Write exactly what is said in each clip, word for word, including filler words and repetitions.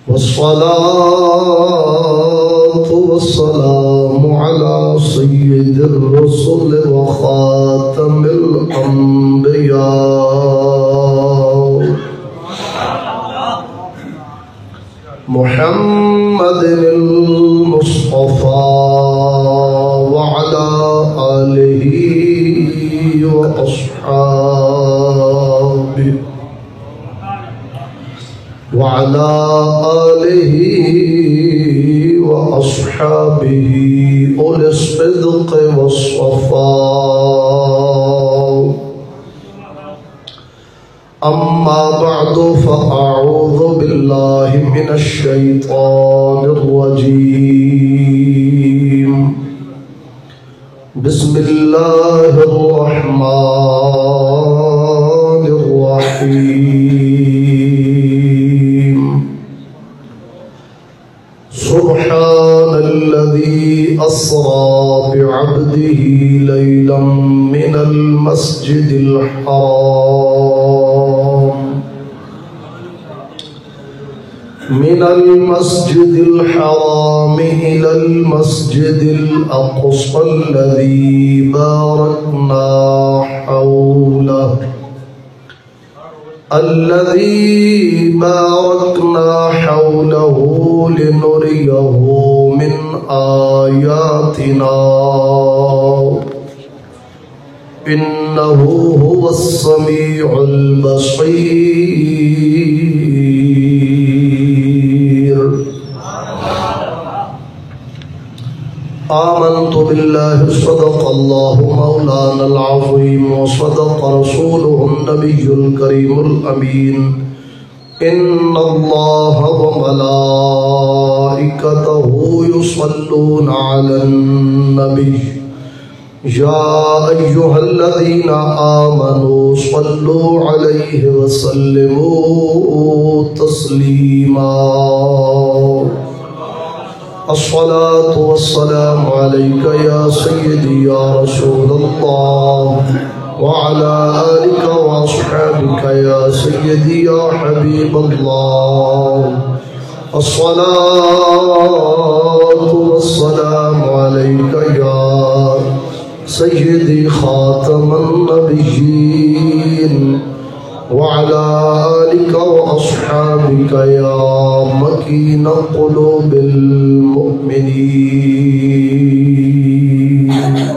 والصلاة والسلام على سيد الرسل وخاتم الأنبياء محمد المصطفى وعلى آله وأصحابه وعلى آله وأصحابه أولي الصدق والصفاء. أما بعد فأعوذ بالله من الشيطان الرجيم. بسم الله الرحمن الرحيم. سبحان الذي أسرى بعبده ليلا من المسجد الحرام من المسجد الحرام إلى المسجد الأقصى الذي باركنا حوله الذي باركنا حوله لنريه من آياتنا إنه هو السميع البصير. آمنت بالله صدق الله مولانا العظيم وصدق رسوله النبي الكريم الأمين. إن الله وملائكته يصلون على النبي يا أيها الذين آمنوا صلوا عليه وسلموا تسليما. الصلاة والسلام عليك يا سيدي يا رسول الله وعلى آلك وأصحابك يا سيدي يا حبيب الله. الصلاة والسلام عليك يا سيدي خاتم النبيين وعلى آلك وأصحابك يا مكين قلوب المؤمنين.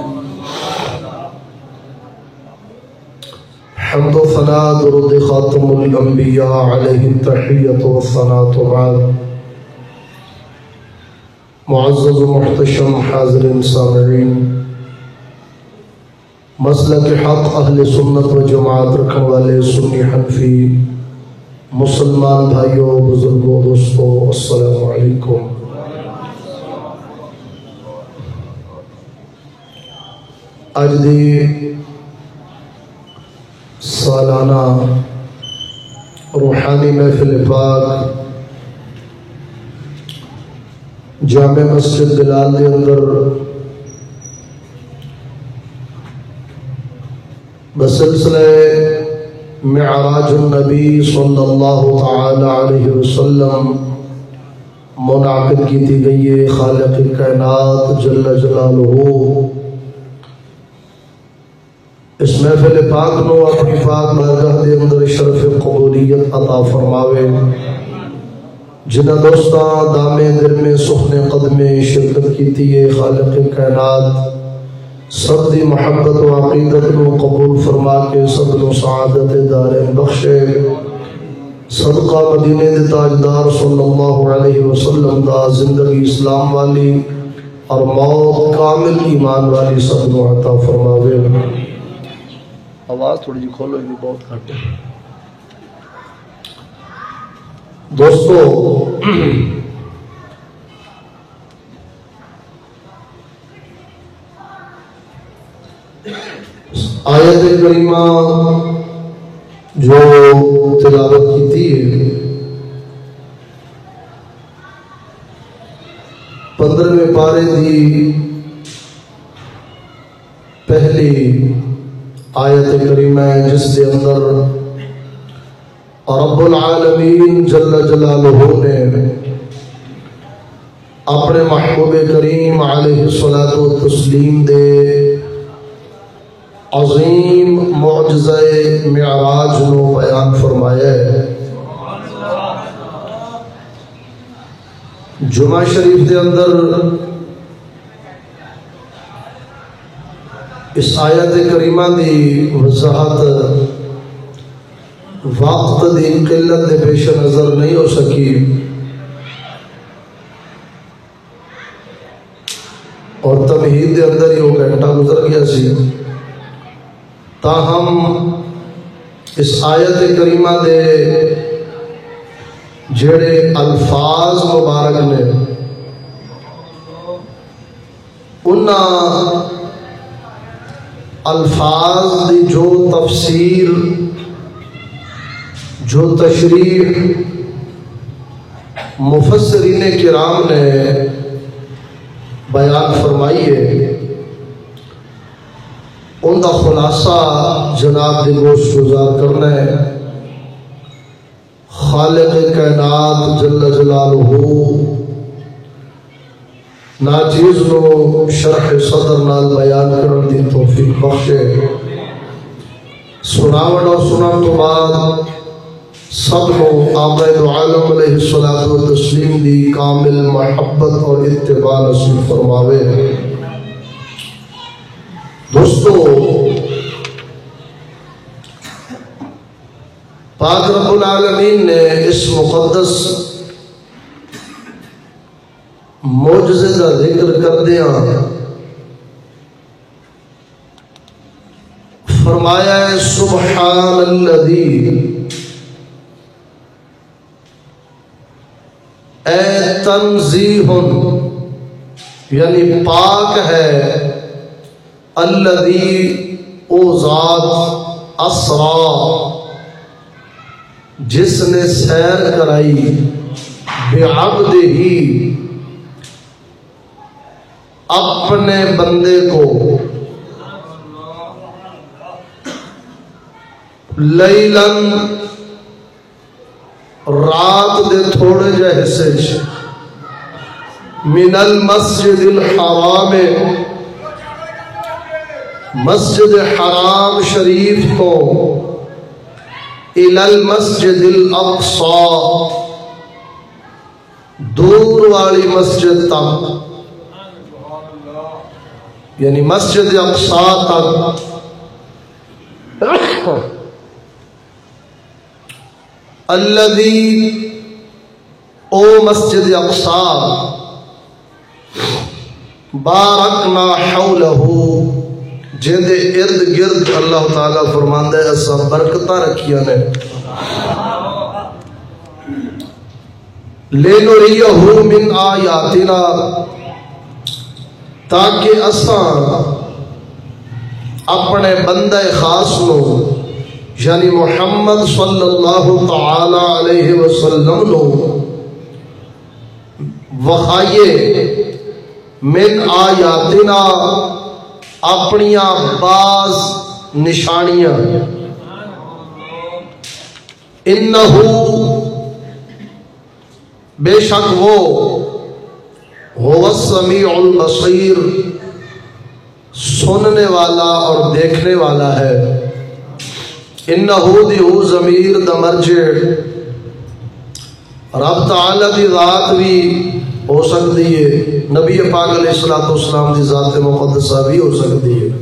حمد و ثناء درود خاتم الانبیاء علیہ التحیۃ والثناء بعد. معزز و محتشم حاضرین سامعین، مسلک حق اہل سنت و جماعت رکھنے والے سنی حنفی مسلمان بھائیوں، بزرگوں، دوستوں، السلام علیکم. اج دی سالانہ روحانی محفل پاک جامع مسجد بلال دے اندر بسلسلہ معراج النبی صلی اللہ تعالی علیہ وسلم منعقد کی تھی گئی ہے. خالق کائنات جل جلالہ اس محفل پاک نو اپنی پاک بارگاہ دے اندر شرف قبولیت عطا فرماوے. جنہ دوستاں دامے در میں سخن قدمے شرکت کی تھی ہے، خالق کائنات سب دی محبت و عقیدت کو قبول فرما کے سب نو سعادت دارین بخشے. صدقہ مدینے دے تاجدار صلی اللہ علیہ وسلم دا زندگی اسلام والی اور موت کامل ایمان والی سب نو عطا فرماوے. آواز تھوڑی جی کھولو، یہ بہت گھٹ ہے. دوستو، آیت کریمہ جو تلاوت کی تھی پندرہویں پارے دی پہلی آیت کریمہ ہے، جس کے اندر رب العالمین جل جلالہ نے اپنے محبوب کریم علیہ الصلوۃ والتسلیم دے عظیم معجزہ معراج نو بیان فرمایا ہے۔ جمعہ شریف دے اندر اس آیت کریمہ دی وضاحت وقت دی قلت دے پیش نظر نہیں ہو سکی، اور تمہید دے اندر ہی وہ گھنٹہ گزر گیا سی۔ تاہم اس آیت کریمہ دے جڑے الفاظ مبارک نے انہاں الفاظ دی جو تفسیر جو تشریح مفسرین کرام نے بیان فرمائی ہے، ان کا خلاصہ جناب دے گوشت گزار کرنا ہے۔ خالق کائنات جل جلالہ ناچیز نو شرح صدر نال بیان کرن دی توفیق بخشے۔ سناوٹ اور سنن تو بعد سب کو آقا دو عالم علیہ الصلوۃ والتسلیم دی کامل محبت اور اتباع نصیب فرماوے۔ دوستو، پاک رب العالمین نے اس مقدس معجزے کا ذکر کر دیا فرمایا ہے سبحان الذی، اے تنزیہ یعنی پاک ہے، الذی او ذات، اسرا جس نے سیر کرائی، بعبدہ اپنے بندے کو، لیلن رات دے تھوڑے جے حصے چ، من المسجد الحرام مسجد حرام شریف کو، الی المسجد الاقصی دور والی مسجد تک، یعنی مسجد اقصی تک، الذی او مسجد اقصی، بارکنا حولہ جن دے ارد گرد اللہ تعالیٰ فرماندہ ہے اسا برکتہ رکھیا نے، لِنُرِيَهُ مِنْ آیاتنا تاکہ اساں اپنے بندہ خاص نو یعنی محمد صلی اللہ تعالی علیہ وسلم نو وخائیے من آیاتنا اپنیاں بعض نشانیاں، انہو بے شک وہ هو السمیع البصیر سننے والا اور دیکھنے والا ہے، انہو دی ہو ضمیر دا مرجع رب تعالی دی ذات بھی ہو سکتی ہے، نبی پاک علیہ السلام دی ذات مقدسہ بھی ہو سکتی ہے،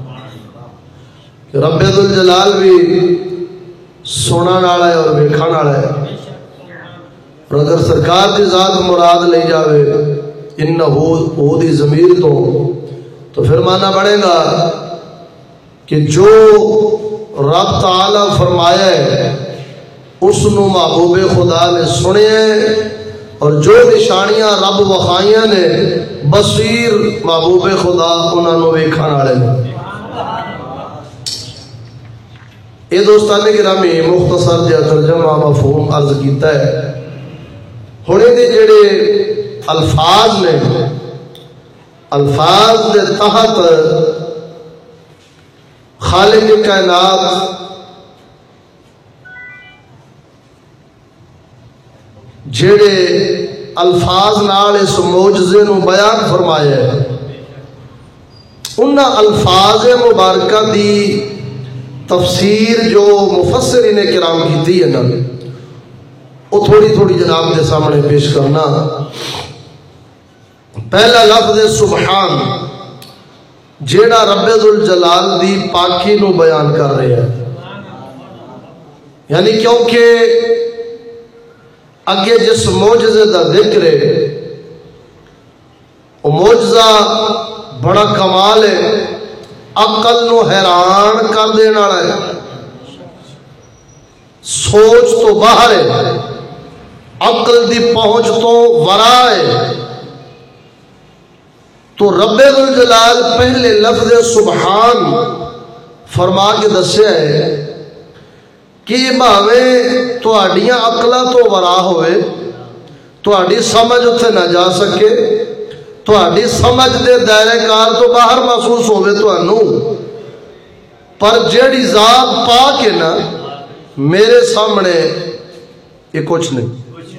کہ رب ذوالجلال بھی سونا نالا ہے اور ویکھا نالا ہے، اور اگر سرکار دی ذات مراد لے جاوے انہو او دی ضمیر تو تو پھر معنی بڑھے گا کہ جو رب تعالیٰ فرمایا ہے اس نو محبوب خدا نے سنے اور جو نشانیاں رب وخائیاں نے بصیر محبوب خدا انہوں نے ویکھان والے نے۔ یہ دوستان گرامی مختصر جہا ترجمہ مفہوم عرض کیتا ہے۔ ہونے دے جڑے الفاظ نے الفاظ دے تحت خالق کائنات جڑے الفاظ نال اس معجزے نو بیان فرمایا ہے، انہاں الفاظ مبارکہ دی تفسیر جو مفسرین کرام کی ہے نا، وہ تھوڑی تھوڑی جناب دے سامنے پیش کرنا۔ پہلا لفظ سبحان، جیڑا رب ذوالجلال دی پاکی نو بیان کر رہے ہیں، یعنی کیونکہ اگے جس معجزے دا ذکر ہے وہ معجزہ بڑا کمال ہے، عقل نو حیران کر دینا ہے، سوچ تو باہر ہے، عقل دی پہنچ تو ورا ہے۔ تو رب ذوالجلال پہلے لفظ سبحان فرما کے دسیا ہے کہ بھاویں تہاڈیاں عقلاں تو ورا ہوئے، تہاڈی سمجھ اتنے نہ جا سکے، تہاڈی سمجھ دے دائرے کار تو باہر محسوس ہوئے تہانوں، پر جیڑی ذات پاک ہے نا میرے سامنے یہ کچھ نہیں،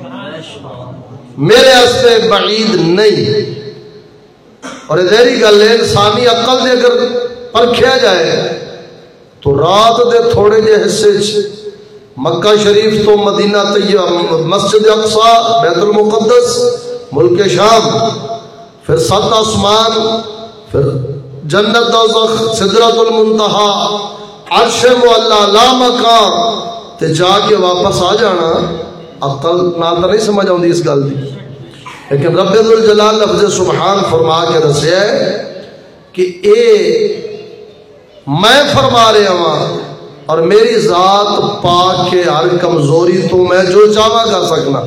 میرے ہستے بعید نہیں۔ اور ادھیری گل ہے، انسانی عقل دے اگر پرکھیا جائے تو رات دے تھوڑے جے حصے مکہ شریف تو مدینہ طیبہ، مسجد اقصی، بیت المقدس، ملک شام، پھر سات آسمان، پھر جنت دوزخ، سدرۃ المنتہا، عرش معلا، لا مکان، تے جا کے واپس آ جانا عقل نال نہیں سمجھ آؤندی اس گل دی۔ لیکن رب ذوالجلال لفظ سبحان فرما کے دسیا ہے کہ اے میں فرما رہا ہوں اور میری ذات پاک کے ہر کمزوری تو میں جو چاہواں کر سکنا۔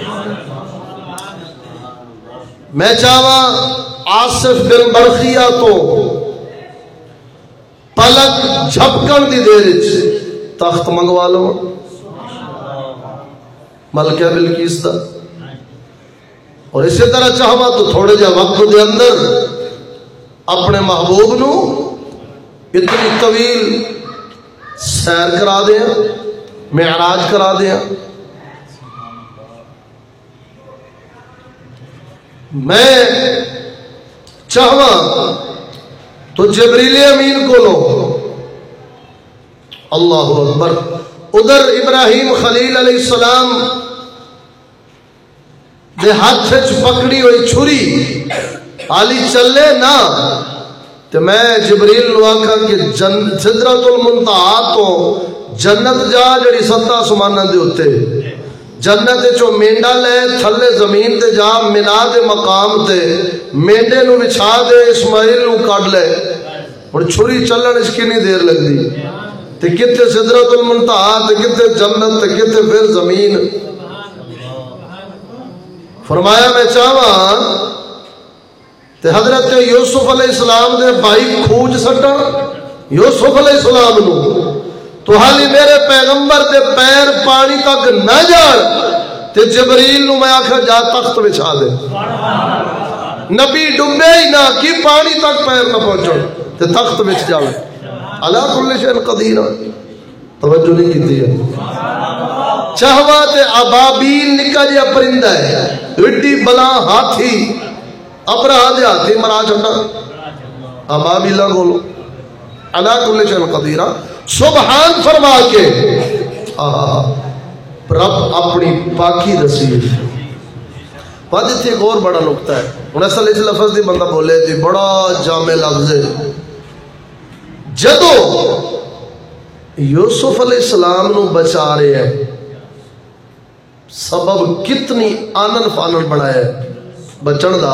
میں چاہواں آصف بن برخیہ تو پلک جھپکن دی دیر وچ تخت منگوا لو، ملکہ بلقیس دا، اور اسی طرح چاہواں تو تھوڑے جا وقت دے اندر اپنے محبوب نو اتنی طویل سیر کرا دیا، معراج کرا دیا۔ میں چاہواں تو جبریل امین کو لو، اللہ اکبر، ادھر ابراہیم خلیل علیہ السلام دے ہاتھ چ پکڑی ہوئی چھری آلی چلے نا، تو میں جبریل نو آکھا کہ جن سدرۃ المنتہا تو جنت جا جڑی ستا آسماناں دے اوتے، جنت چو مینڈا لے تھلے زمین تے جا، منا دے مقام تے مینڈے نو بچھا دے، اسماعیل نو کڈ لے۔ اور چھری چلن اس کی نہیں دیر لگ دی، تے کتے سدرۃ المنتہا، تے کتے جنت، تے کتے پھر زمین۔ فرمایا میں چاہواں تے حضرت یوسف علیہ السلام دے بھائی کھوج سٹا یوسف علیہ السلام نو، تو حالی میرے پیغمبر دے پیر پانی تک نہ جان، تے جبریل نو میں آکھا جا تخت بچھا دے، نبی ڈبے ہی نہ کی پانی تک پیر نہ پہنچو، تے تخت بچھ جاوے۔ علی کل شیء قدیر، توجہ نہیں کیتی ہے۔ چاہوا تے ابابیل نکا جیا پرندہ ہے، اڈی بلا ہاتھی، ابرہا دے ہاتھی مرا چھڑا، ابابیلہ گولو، علی کل شیء قدیر، سبحان فرما کے رب اپنی پاکی دسی۔ بعد اتنے ایک اور بڑا نکتہ ہے، انہیں اصل اس لفظ دی بندہ بولے تھی، بڑا جامع لفظ ہے۔ جدو یوسف علیہ السلام نو بچا رہے ہیں، سبب کتنی آنن فانن بنایا ہے بچن دا،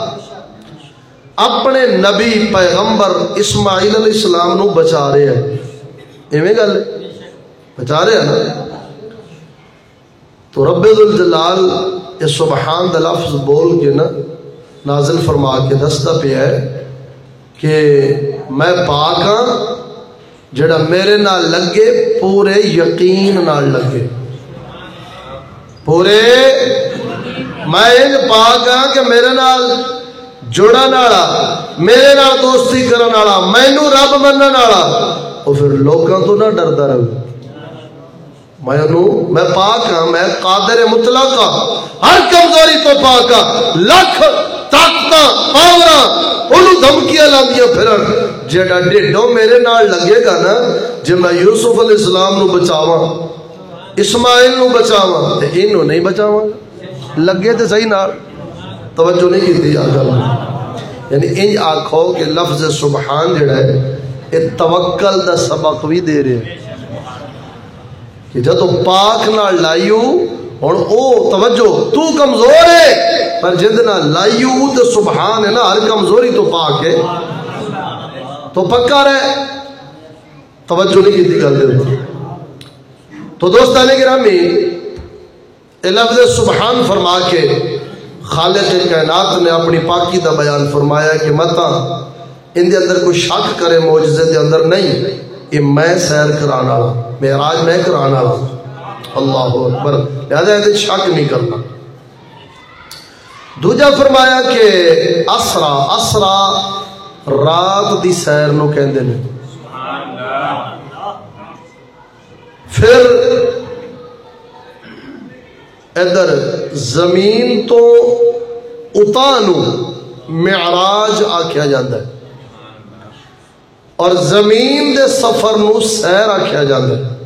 اپنے نبی پیغمبر اسماعیل علیہ السلام نو بچا رہے ہیں، ایویں گل بچا رہے ہیں نا۔ تو رب ذوالجلال یہ سبحان دا لفظ بول کے نا نازل فرما کے دستا پہ ہے کہ میں پاک ہاں، جڑا میرے نال لگے پورے یقین نال لگے، پورے میں ان پاک ہاں کہ میرے نال جوڑا نالا، میرے نال دوستی کرن والا، مینوں رب منن والا، اور پھر لوکاں تو نہ ڈردا رہے، میں پاک ہاں، میں قادر مطلق ہاں، ہر کمزوری تو پاک ہاں، لکھ طاقت پاور انہوں دھمکیاں لاندیاں پھرن جیڑا ڈیڈو میرے نال لگے گا نا جے میں یوسف علیہ السلام نو بچاواں اسماعیل نو بچاواں تے انہوں نہیں بچاواں لگے تے صحیح نال توجہ نہیں کی تھی آگا یعنی انج آکھو کہ لفظ سبحان جڑا ہے یہ توکل دا سبق بھی دے رہے کہ جدو پاک نہ لائیو اور او توجہ تو کمزور ہے پر جد نہ لائیو تو سبحان ہے نا ہر کمزوری تو پاک ہے تو پکا رہے توجہ نہیں کی تھی گل دے تو دوستان گرامی اے لفظ سبحان فرما کے خالق کائنات نے اپنی پاکی دا بیان فرمایا کہ متا ان دے اندر کوئی شک کرے معجزے دے اندر نہیں یہ میں سیر کرانا معراج میں کرانا اللہ اکبر لہذا یہ شک نہیں کرنا دوجا فرمایا کہ اسرا اسرا رات دی سیر نو کہندے نے پھر ادھر زمین تو اتانو معراج آکھیا جاندہ ہے اور زمین دے سفر نو سیر آکھیا جاندہ ہے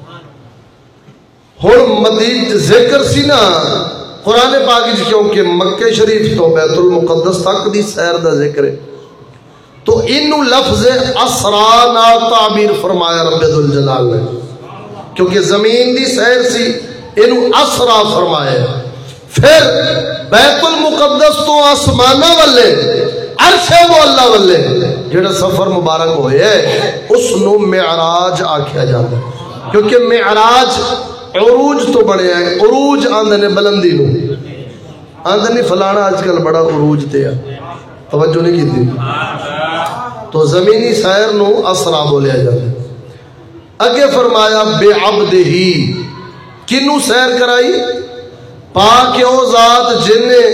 ہر مدید ذکر سی نا قرآن پاک کیونکہ مکہ شریف تو بیت المقدس تک دی سیر دا ذکر ہے تو انو لفظ اسرانا تعبیر فرمایا رب ذوالجلال نے کیونکہ زمین دی سیر سی انو اسرا فرمایا پھر بیت المقدس تو آسمانہ والے عرش مولا والے جڑا سفر مبارک ہوئے اس نو معراج آکھیا جاتا ہے کیونکہ معراج عروج تو بڑے ہیں عروج آندھے نے بلندی نو آندھے نہیں فلانا آج کل بڑا عروج تے ہے توجہ نہیں کی تھی تو زمینی سیر نو اسرا بولیا جاتا ہے اگے فرمایا بے عبد ہی کنو سیر کرائی پاک او ذات جن نے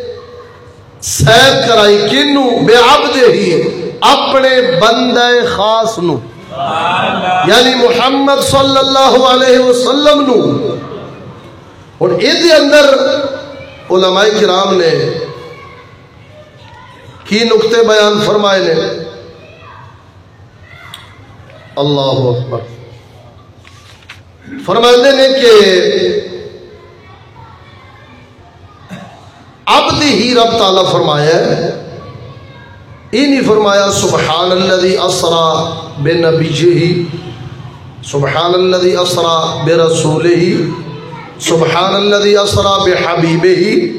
سیر کرائی کنو بے عبد ہی اپنے بندہ خاص نو یعنی محمد صلی اللہ علیہ وسلم نو اور اس اندر علماء کرام نے کی نقطے بیان فرمائے نے اللہ اکبر فرماتے نے کہ عبد ہی رب تعالیٰ فرمایا ہے انہی فرمایا سبحان الذی اسرا بنبیہ سبحان الذی اسرا برسولہ سبحان الذی اسرا بحبیبہ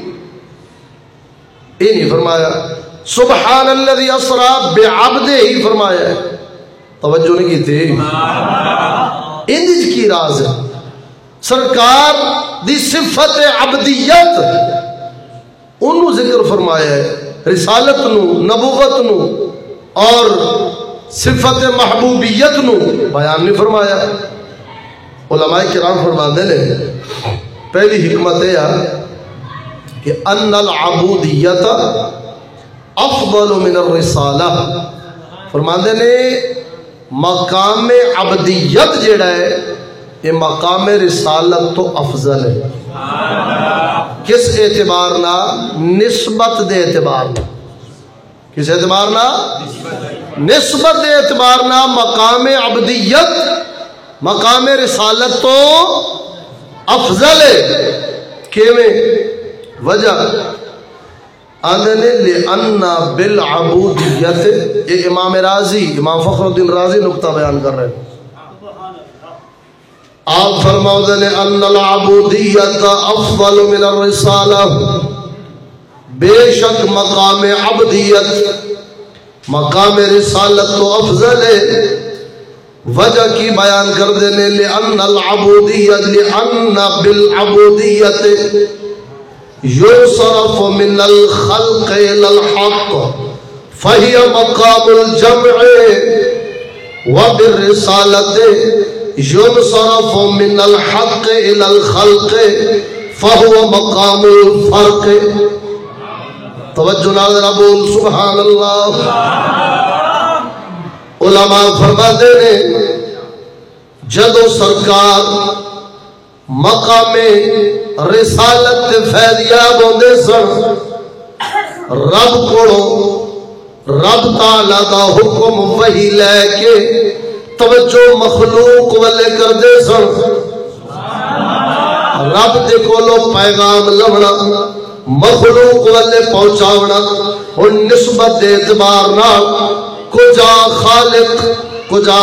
انہی فرمایا سبحان الذی اسرا بعبدہ ہی فرمایا ہے توجہ نہیں کی تھی اندج کی راز ہے سرکار دی صفت عبدیت انہوں ذکر فرمایا ہے رسالت نو نبوت نو اور صفت محبوبیت نو بیان نہیں فرمایا علماء کرام فرماتے نے پہلی حکمت ہے کہ ان العبودیت افضل من الرسالہ فرماتے نے مقام عبدیت جڑا ہے یہ مقام رسالت تو افضل ہے کس اعتبار نہ نسبت دے اعتبار نہ کس اعتبار نہ نسبت دے اعتبار نہ مقام عبدیت مقام رسالت تو افضل ہے کیویں وجہ آندھنے لئنّا بالعبودیت یہ امام رازی امام فخر الدین رازی نقطہ بیان کر رہے ہیں آپ فرماؤ نے ان العبودیت افضل من الرسالہ بے شک مقام عبدیت مقام رسالت تو افضل ہے وجہ کی بیان کر دینے لئن العبودیت لئن بالعبودیت یصرف من الخلق الى الحق فہی مقام الجمع وبالرسالت یصرف من الحق الى الخلق فہو مقام الفرق توجہ ناظرہ بول سبحان اللہ علماء فرماتے ہیں جدو سرکار مقام رسالت فیضیاب ہوندے سن رب کو رب تعالی دا حکم وہی لے کے توجہ مخلوق والے کردے سن رب دے کولو پیغام لونا مخلوق والے پہنچاونا اور نسبت دے اعتبار نال کجا خالق کجا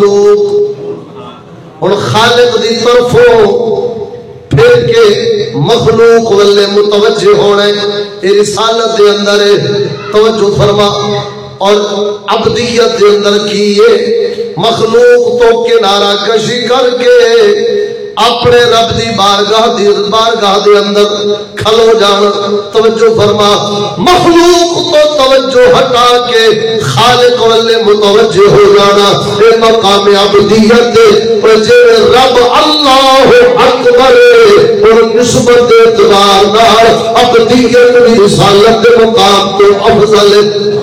مخلوق اور خالق دی طرفوں پھر کے مخلوق والے متوجہ ہونے اے رسالت دے اندر توجہ فرما اور عبدیت دے اندر کیے مخلوق تو کنارہ کشی کر کے اپنے رب دی بارگاہ دی بارگاہ دے اندر کھلو جانا توجہ فرما مخلوق تو توجہ ہٹا کے خالق والے متوجہ ہو جانا اے مقام عبدیت اور جے رب اللہ اکبر اور نسبت اعتبار نال عبدیت دی رسالت دے مقام تو افضل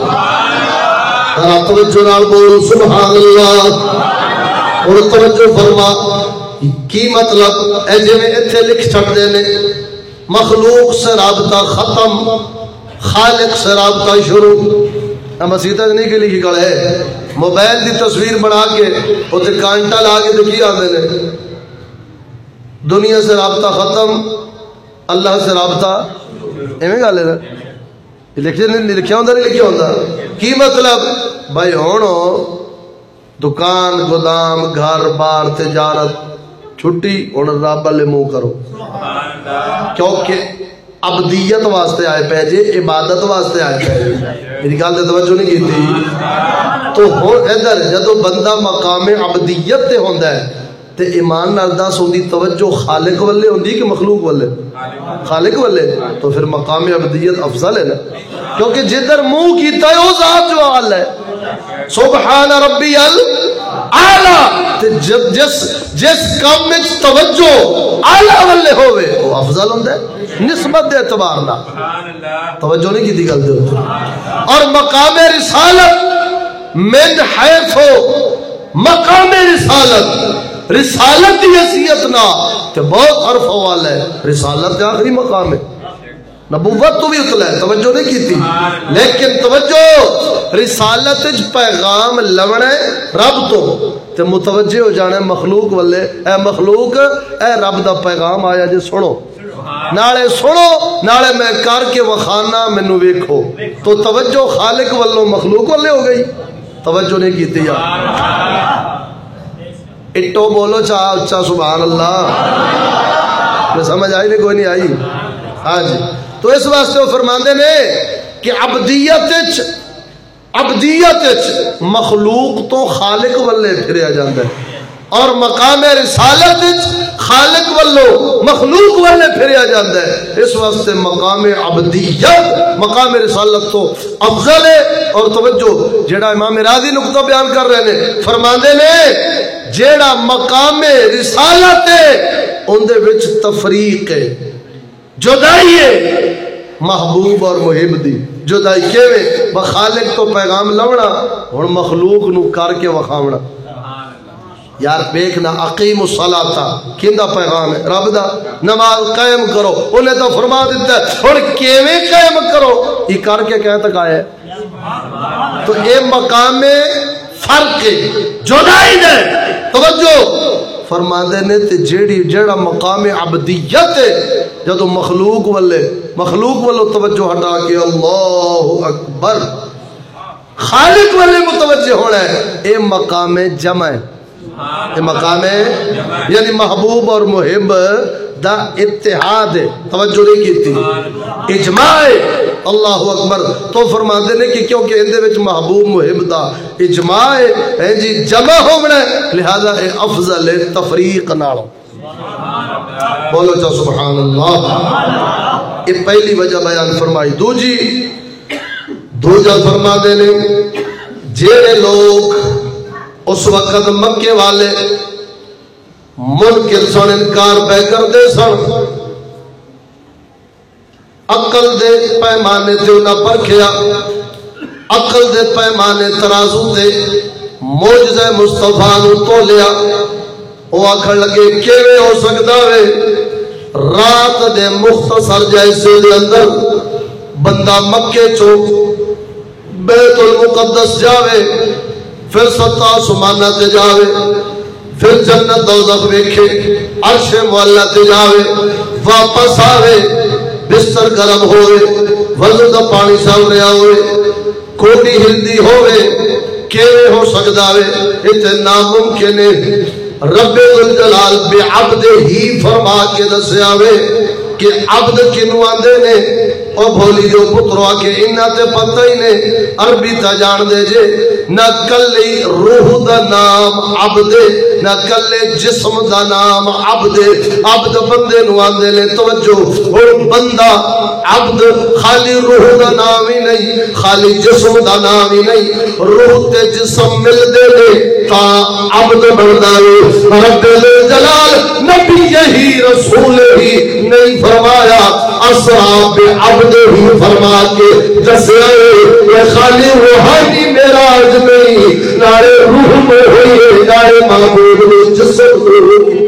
ہے توجہ نال بول سبحان اللہ اور توجہ فرما کی مطلب اے جی میں اتھے لکھ چھٹ دینے مخلوق سے رابطہ ختم خالق سے رابطہ شروع ہم مسیحہ نہیں کے لکھی کڑے ہے موبائل دی تصویر بنا کے اتھے کانٹا لاغے دیکھی آدھے نے دنیا سے رابطہ ختم اللہ سے رابطہ ایمیں گا لے رہا لکھیا ہوندہ نہیں لکھیا ہوندہ کی مطلب بھائی ہونو دکان گودام گھر بار تجارت چھٹی اور رب والے منہ کرو کیونکہ عبدیت واسطے آئے پہ جے عبادت واسطے آئے پہ میری گل تے توجہ نہیں کیتی تو ہن ادھر جدوں بندہ مقام عبدیت تے ہوندا ہے تے ایمان نال دس ہوندی توجہ خالق والے ہوندی کہ مخلوق والے خالق والے تو پھر مقام عبدیت افضل ہے نا کیونکہ جدھر منہ کیتا ہے وہ ذات جو اعلی ہے سبحان ربی اعلی جس جس کام میں توجہ اعلی والے ہوئے وہ افضل ہوندہ ہے نسبت دے اعتبار نہ توجہ نہیں کی دی گل دے اور مقام رسالت من حیث مقام رسالت رسالت دی حیثیت نہ کہ بہت عرف والا ہے رسالت کے آخری مقام ہے نبوت تو بھی اتلا ہے توجہ نہیں کی تھی لیکن توجہ رسالت پیغام لونا ہے رب تو تے متوجہ ہو جانا ہے مخلوق والے اے مخلوق اے رب دا پیغام آیا جے سنو نالے سنو نالے میں کر کے وخانا منو ویکھو تو توجہ خالق والوں مخلوق والے ہو گئی توجہ نہیں کی تھی اٹو بولو چاہ اچھا سبحان اللہ میں سمجھ آئی نہیں کوئی نہیں آئی ہاں جی تو اس واسطے وہ فرماندے نے کہ عبدیت عبدیت مخلوق تو خالق والے پھریا جاندہ ہے اور مقام رسالت خالق والو مخلوق والے پھریا جاندہ ہے اس واسطے مقام عبدیت مقام رسالت تو افضل ہے اور توجہ جیڑا امام راضی نقطہ بیان کر رہے ہیں فرماندے نے جیڑا مقام رسالت ہے اندے وچ تفریق ہے جدائی ہے محبوب اور محب دی جدائی کیوے بخالق تو پیغام لونا اور مخلوق نو کر کے وخاونا یار بیکنا اقیم الصلاة کیندہ پیغام ہے رب دا نماز قائم کرو انہیں تو فرما دیتا ہے اور کیوے قائم کرو یہ کر کے کہہ تک آئے تو اے مقام فرق جدائی دے توجہ فرما دینے تے جیڑی جیڑا مقام عبدیت ہے جدو مخلوق والے مخلوق والے توجہ ہٹا کے اللہ اکبر خالق والے متوجہ ہونا ہے اے مقام جمع ہے اے مقام یعنی محبوب اور محب دا اتحاد ہے توجہ نہیں کی تھی اجماع ہے اللہ اکبر تو فرما دینے کہ کیونکہ اندے وچ محبوب محب دا اجماع ہے جی جمع ہونا ہے لہذا اے افضل ہے تفریق نالو بولو چاہ سبحان اللہ یہ پہلی وجہ بیان فرمائی دو جی دو جا فرما دینے جیڑے لوگ اس وقت مکے والے منکر سن انکار پہ کر دے سن عقل دے پیمانے تے انہاں پرکھیا عقل دے پیمانے ترازو تے معجزہ مصطفیٰ نو تو لیا وہ آکھن لگے کیویں ہو سکدا وے رات دے مختصر جیسے دے اندر بندہ مکے چو بیت المقدس جاوے پھر ستا آسمانہ تے جاوے پھر جنت دوزخ ویکھے عرش معلا تے جاوے واپس آوے بستر گرم ہوئے وضو دا پانی چل رہا ہوئے کوٹی ہلدی ہوئے کیویں ہو سکدا وے اتنے ناممکن ہے رب الجلال بے عبد ہی فرما کے دسیا وے کہ عبد کنو آندے نے او بھولی جو پتروا کے انہاں تے پتہ ہی نے عربی تا جان دے جے نہ کلی روح دا نام عبد نہ کلے جسم دا نام عبد عبد بندے نو آندے نے توجہ اور بندہ عبد خالی روح دا نام ہی نہیں خالی جسم دا نام ہی نہیں روح تے جسم مل دے نے تا عبد بندا ہے رب الجلال نبی یہی رسول ہی نہیں فرمایا اصحاب عبد ہی فرما کے دسیا یہ خالی روحانی معراج نہیں نارے روح میں ہوئی نارے معبود میں جسم ہوئی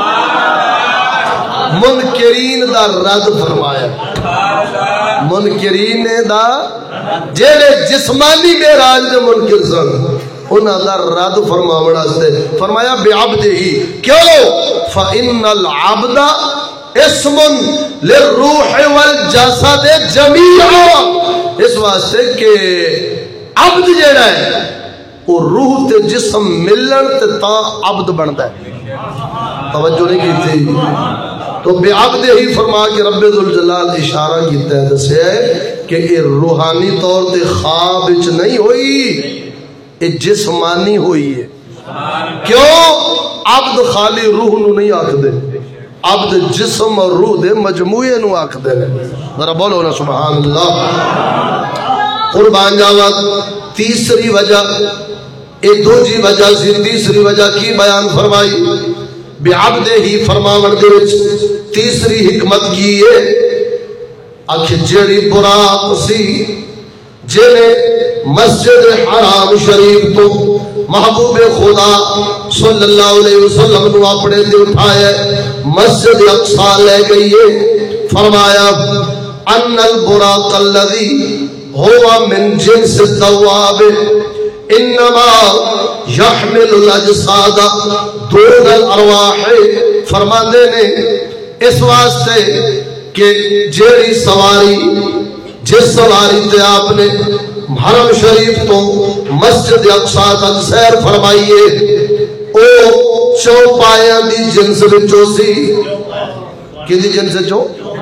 منکرین دا رد فرمایا منکرین دا جیلے جسمانی معراج دے منکر سن انہاں دا رد فرماونا سے فرمایا بے عبد ہی کیوں فَإِنَّ الْعَبْدَ اسم للروح والجسد جمیعا اس واسطے کہ عبد جیڑا ہے وہ روح تے جسم ملن تے تا عبد بنتا ہے توجہ نہیں کی تھی تو بے عبد ہی فرما کے رب ذوالجلال اشارہ کیتا ہے دسیا ہے کہ یہ روحانی طور تے خواب وچ نہیں ہوئی یہ جسمانی ہوئی ہے کیوں عبد خالی روح نو نہیں آکھدے عبد جسم اور روح دے مجموعے نو آکھدے نے ذرا بولو نا سبحان اللہ قربان جاوت تیسری وجہ ایک دو جی وجہ سی تیسری وجہ کی بیان فرمائی بے عبد ہی فرماون دے وچ تیسری حکمت کی ہے آکھ جیڑی براق سی جنے مسجد حرام شریف تو محبوب خدا صلی اللہ علیہ وسلم نو اپنے دے اٹھایا مسجد اقصی لے گئی ہے فرمایا ان البراق الذی ہوا من جنس الدواب انما یحمل الاجساد دون الارواح فرماندے نے اس واسطے کہ جیڑی سواری جس سواری تے آپ نے حرم شریف تو مسجد اقصی تک سیر فرمائیے او چوپایاں دی جنس وچوں سی کی دی جنس وچوں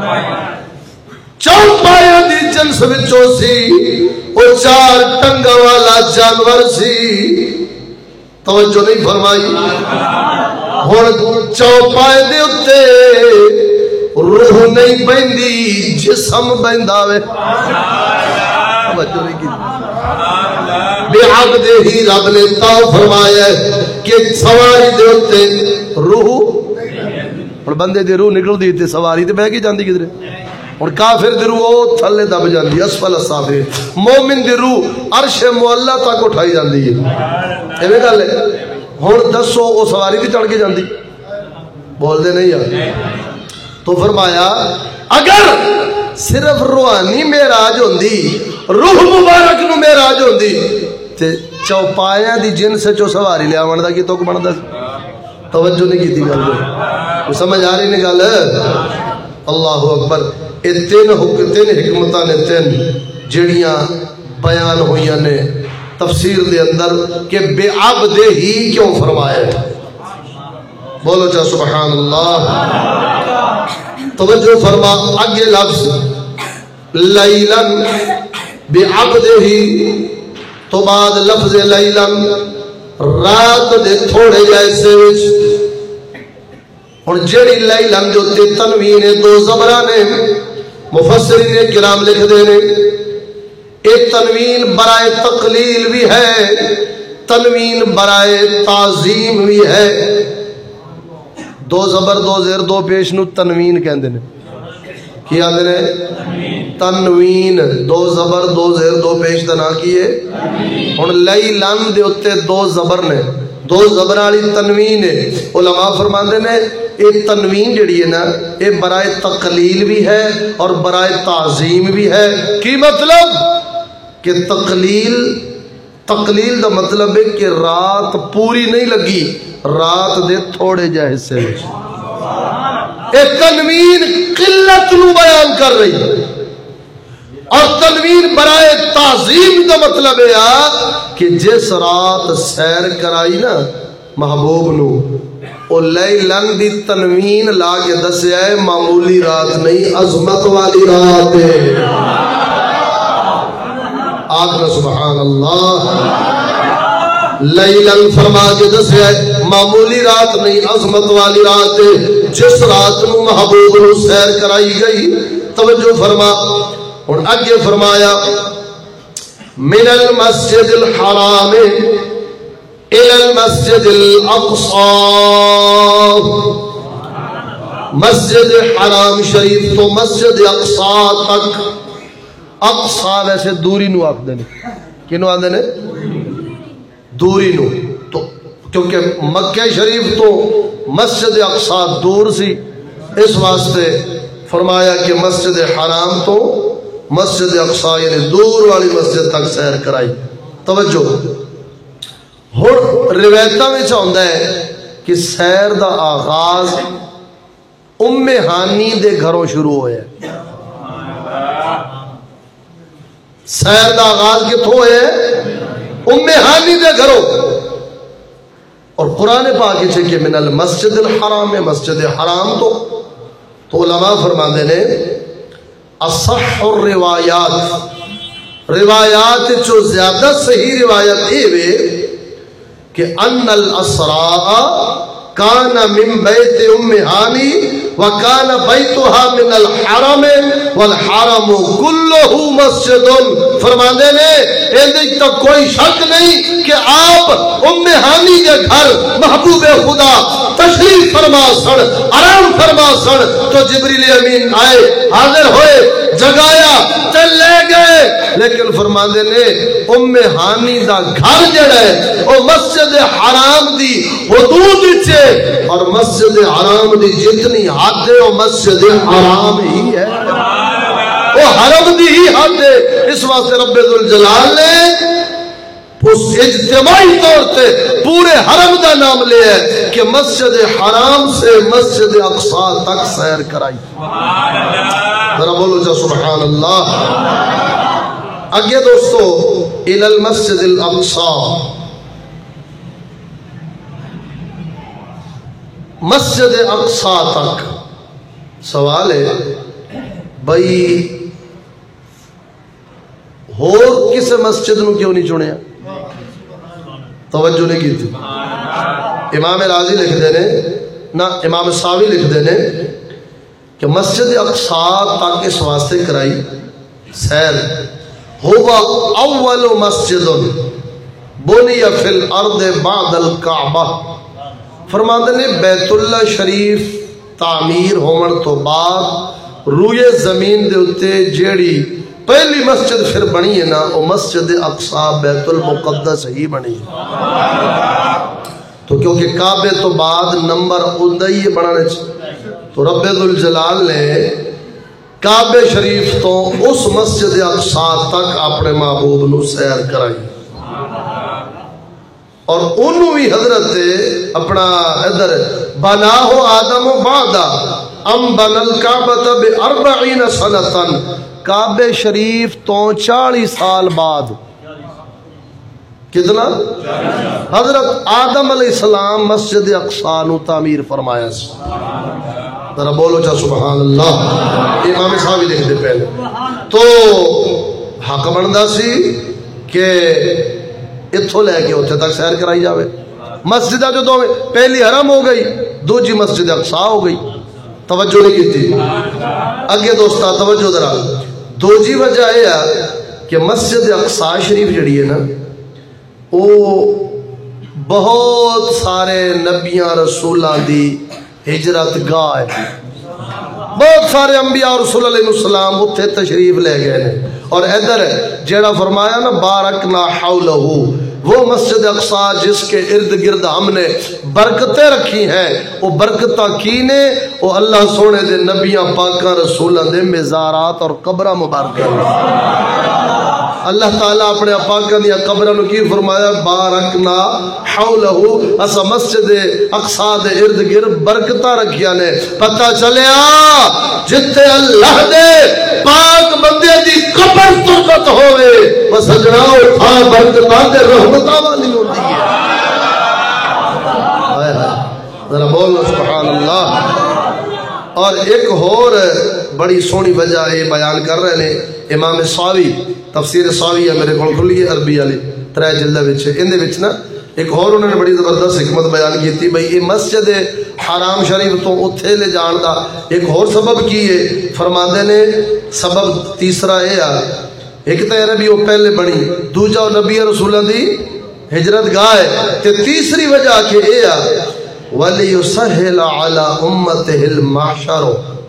چوپایاں دی جنس وچوں سی او چار ٹنگ والا جانور سی توجہ نہیں فرمائی ہن چوپائے دے اتے روح نہیں بندی جسم بندہ وے توجہ نہیں کی بے عبد ہی رب نے تا فرمایا کہ سواری دے اتے روح اور بندے دے روح نکل دی تے سواری تے بہ کے جاندی کدھر اور کافر دی روح او تھلے دب جاندی اسفل السافل مومن دی روح عرش معلا تک اٹھائی جاندی ہے ایویں گل ہے ہن دسو او سواری تے چڑھ کے جاندی بول دے نہیں یار تو فرمایا اگر صرف روحانی معراج ہوندی روح مبارک نو معراج ہوندی تے چوپایاں دی جنس چو سواری لے آون دا کی توک بندا توجہ نہیں کیتی گل کو سمجھ آ رہی نہیں گل اللہ اکبر اے تین حکم تین حکمتاں نے تین جڑیاں بیان ہوئیاں نے تفسیر دے اندر کہ بے عبد ہی کیوں فرمایا بولو چا سبحان اللہ توجہ فرما آگے لفظ لیلن بے عبد ہی تو بعد لفظ لیلن رات دے تھوڑے جیسے وچ اور جیڑی لیلن جو تے تنوین دو زبرانے مفسرین کرام لکھ دینے ایک تنوین برائے تقلیل بھی ہے تنوین برائے تعظیم بھی ہے دو زبر دو زیر دو پیش نو تنوین کہندے نے کی آندے نے تنوین دو زبر دو زیر دو پیش دا نا کیے ہن لیلن دے اوتے دو زبر نے دو زبر والی تنوین ہے. علماء فرماندے نے یہ تنوین جڑی ہے نا یہ برائے تقلیل بھی ہے اور برائے تعظیم بھی ہے. کی مطلب کہ تقلیل تقلیل دا مطلب ہے کہ رات پوری نہیں لگی, رات دے تھوڑے جا حصے میں. ایک تنوین قلت نو بیان کر رہی ہے اور تنوین برائے تعظیم دا مطلب ہے کہ جس رات سیر کرائی نا محبوب نو او لیلن دی تنوین لا کے دسیا ہے معمولی رات نہیں, عظمت والی رات ہے. آخر سبحان اللہ. لیلن فرما کے دسیا ہے معمولی رات نہیں, عظمت والی رات ہے. جس رات نو محبوب نو سیر کرائی گئی. توجہ فرما. اور آگے فرمایا من المسجد الحرام الى المسجد الاقصى, مسجد حرام شریف تو مسجد اقصی تک. اقصی ویسے دوری نو آخ دے کنو آدھے نے دوری نو, تو کیونکہ مکہ شریف تو مسجد اقصی دور سی, اس واسطے فرمایا کہ مسجد حرام تو مسجد اقصی یعنی دور والی مسجد تک سیر کرائی. توجہ ہن روایتاں وچ آندا ہے کہ سیر دا آغاز ام ہانی دے گھروں شروع ہویا. سیر دا آغاز کتھوں ہویا ام ہانی دے گھروں. اور قرآن پاک وچ کہ من المسجد الحرام میں مسجد حرام تو تو علماء فرماندے نے اصح الروایات روایات جو زیادہ صحیح روایت یہ کہ ان الاسراء کان من بیت ام ہانی وکان بیتها من الحرم والحرم کلہ مسجد. فرماندے نے اندر تک کوئی شک نہیں کہ آپ ام ہانی کے گھر محبوب خدا تشریف فرما سن, آرام فرما سن, تو جبریل امین آئے, حاضر ہوئے, جگایا تے لے گئے. لیکن فرماندے نے ام ہانی دا گھر جڑا ہے وہ مسجد حرام دی حدود وچ ہے, اور مسجد حرام دی جتنی حد ہے وہ مسجد حرام ہی ہے, وہ حرم دی ہی حد ہے. اس واسطے رب ذوالجلال نے اس اجتماعی طور سے پورے حرم دا نام لیا ہے کہ مسجد حرام سے مسجد اقصی تک سیر کرائی. ذرا بولو جا سبحان اللہ. آگے دوستو الی المسجد الاقصی, مسجد اقصی تک. سوال ہے بھئی اور کسی مسجد نو کیوں نہیں چنیا؟ توجہ نہیں کی تھی. امام راضی لکھ دے نے نا امام ساوی لکھ دے نے کہ مسجد اقصی تک اس واسطے کرائی سیر ہوا اول مسجد بنی فی الارض بعد الکعبہ. فرماندے نے بیت اللہ شریف تعمیر ہون تو بعد روئے زمین دے اتے جیڑی پہلی مسجد پھر بنی ہے نا وہ مسجد اقصی بیت المقدس ہی بنی. تو کیونکہ کعبے تو بعد نمبر اندائی ہے بنانے چاہیے, تو رب ذوالجلال نے کعبے شریف تو اس مسجد اقصی تک اپنے محبوب نو سیر کرائی. اور انہوں بھی حضرت اپنا ادھر بنا ہو آدم و بعدا ام بن الکعبۃ باربعین سنۃ, کعبے شریف تو چالیس سال بعد کتنا حضرت آدم علیہ السلام مسجد اقصی نو تعمیر فرمایا. ذرا بولو چا سبحان اللہ. امام صاحب لکھ دے پہلے تو حق بندا سی کہ اتھو لے کے اتھے تک سیر کرائی جاوے. مسجدہ جو دو پہلی حرم ہو گئی, دوجی مسجد اقصی ہو گئی. توجہ نہیں کی تھی. اگے دوستا توجہ ذرا. دوجی وجہ ہے کہ مسجد اقصی شریف جڑی ہے نا وہ بہت سارے نبیاں رسولاں دی ہجرت گاہ ہے. بہت سارے انبیاء اور رسول علیہ السلام اتھے تشریف لے گئے ہیں. اور ادھر جیڑا فرمایا نا بارکنا حولہ وہ مسجد اقصی جس کے ارد گرد ہم نے برکتیں رکھی ہیں، وہ برکتاں کی نے وہ اللہ سونے دے نبیاں پاکاں رسولاں دے مزارات اور قبراں مبارکاں۔ اللہ تعالیٰ اپنے پاکاں دیا قبراں نو کی فرمایا بارکنا حولہ، اسا مسجد اقصی دے ارد گرد برکتاں رکھیاں نے۔ پتہ چلیا جتھے اللہ دے پاک بندے دی قبر تربت ہوئے وہ سجنا اٹھا برکتاں دے رحمتاں والی ہوندی ہے۔ ہائے ہائے ذرا بولو سبحان اللہ۔ اور ایک اور بڑی سونی وجہ یہ بیان کر رہے ہیں امام ساوی، تفسیر ساوی ہے میرے کو کھلی ہے عربی والی ترے جلدہ وچ، اندے وچ نا ایک اور انہوں نے بڑی زبردست حکمت بیان کی تھی بھئی یہ مسجد حرام شریف تو اتھے لے جان دا ایک اور سبب کی ہے۔ فرماندے نے سبب تیسرا یہ آ ایک تو یہ نبی وہ پہلے بنی، دوجا وہ نبی رسولہ دی ہجرت گاہ ہے، تے تیسری وجہ کہ یہ آ وَلِيُسَهِّلَ عَلَىٰ أُمَّتِهِ الْمَحْشَرُ۔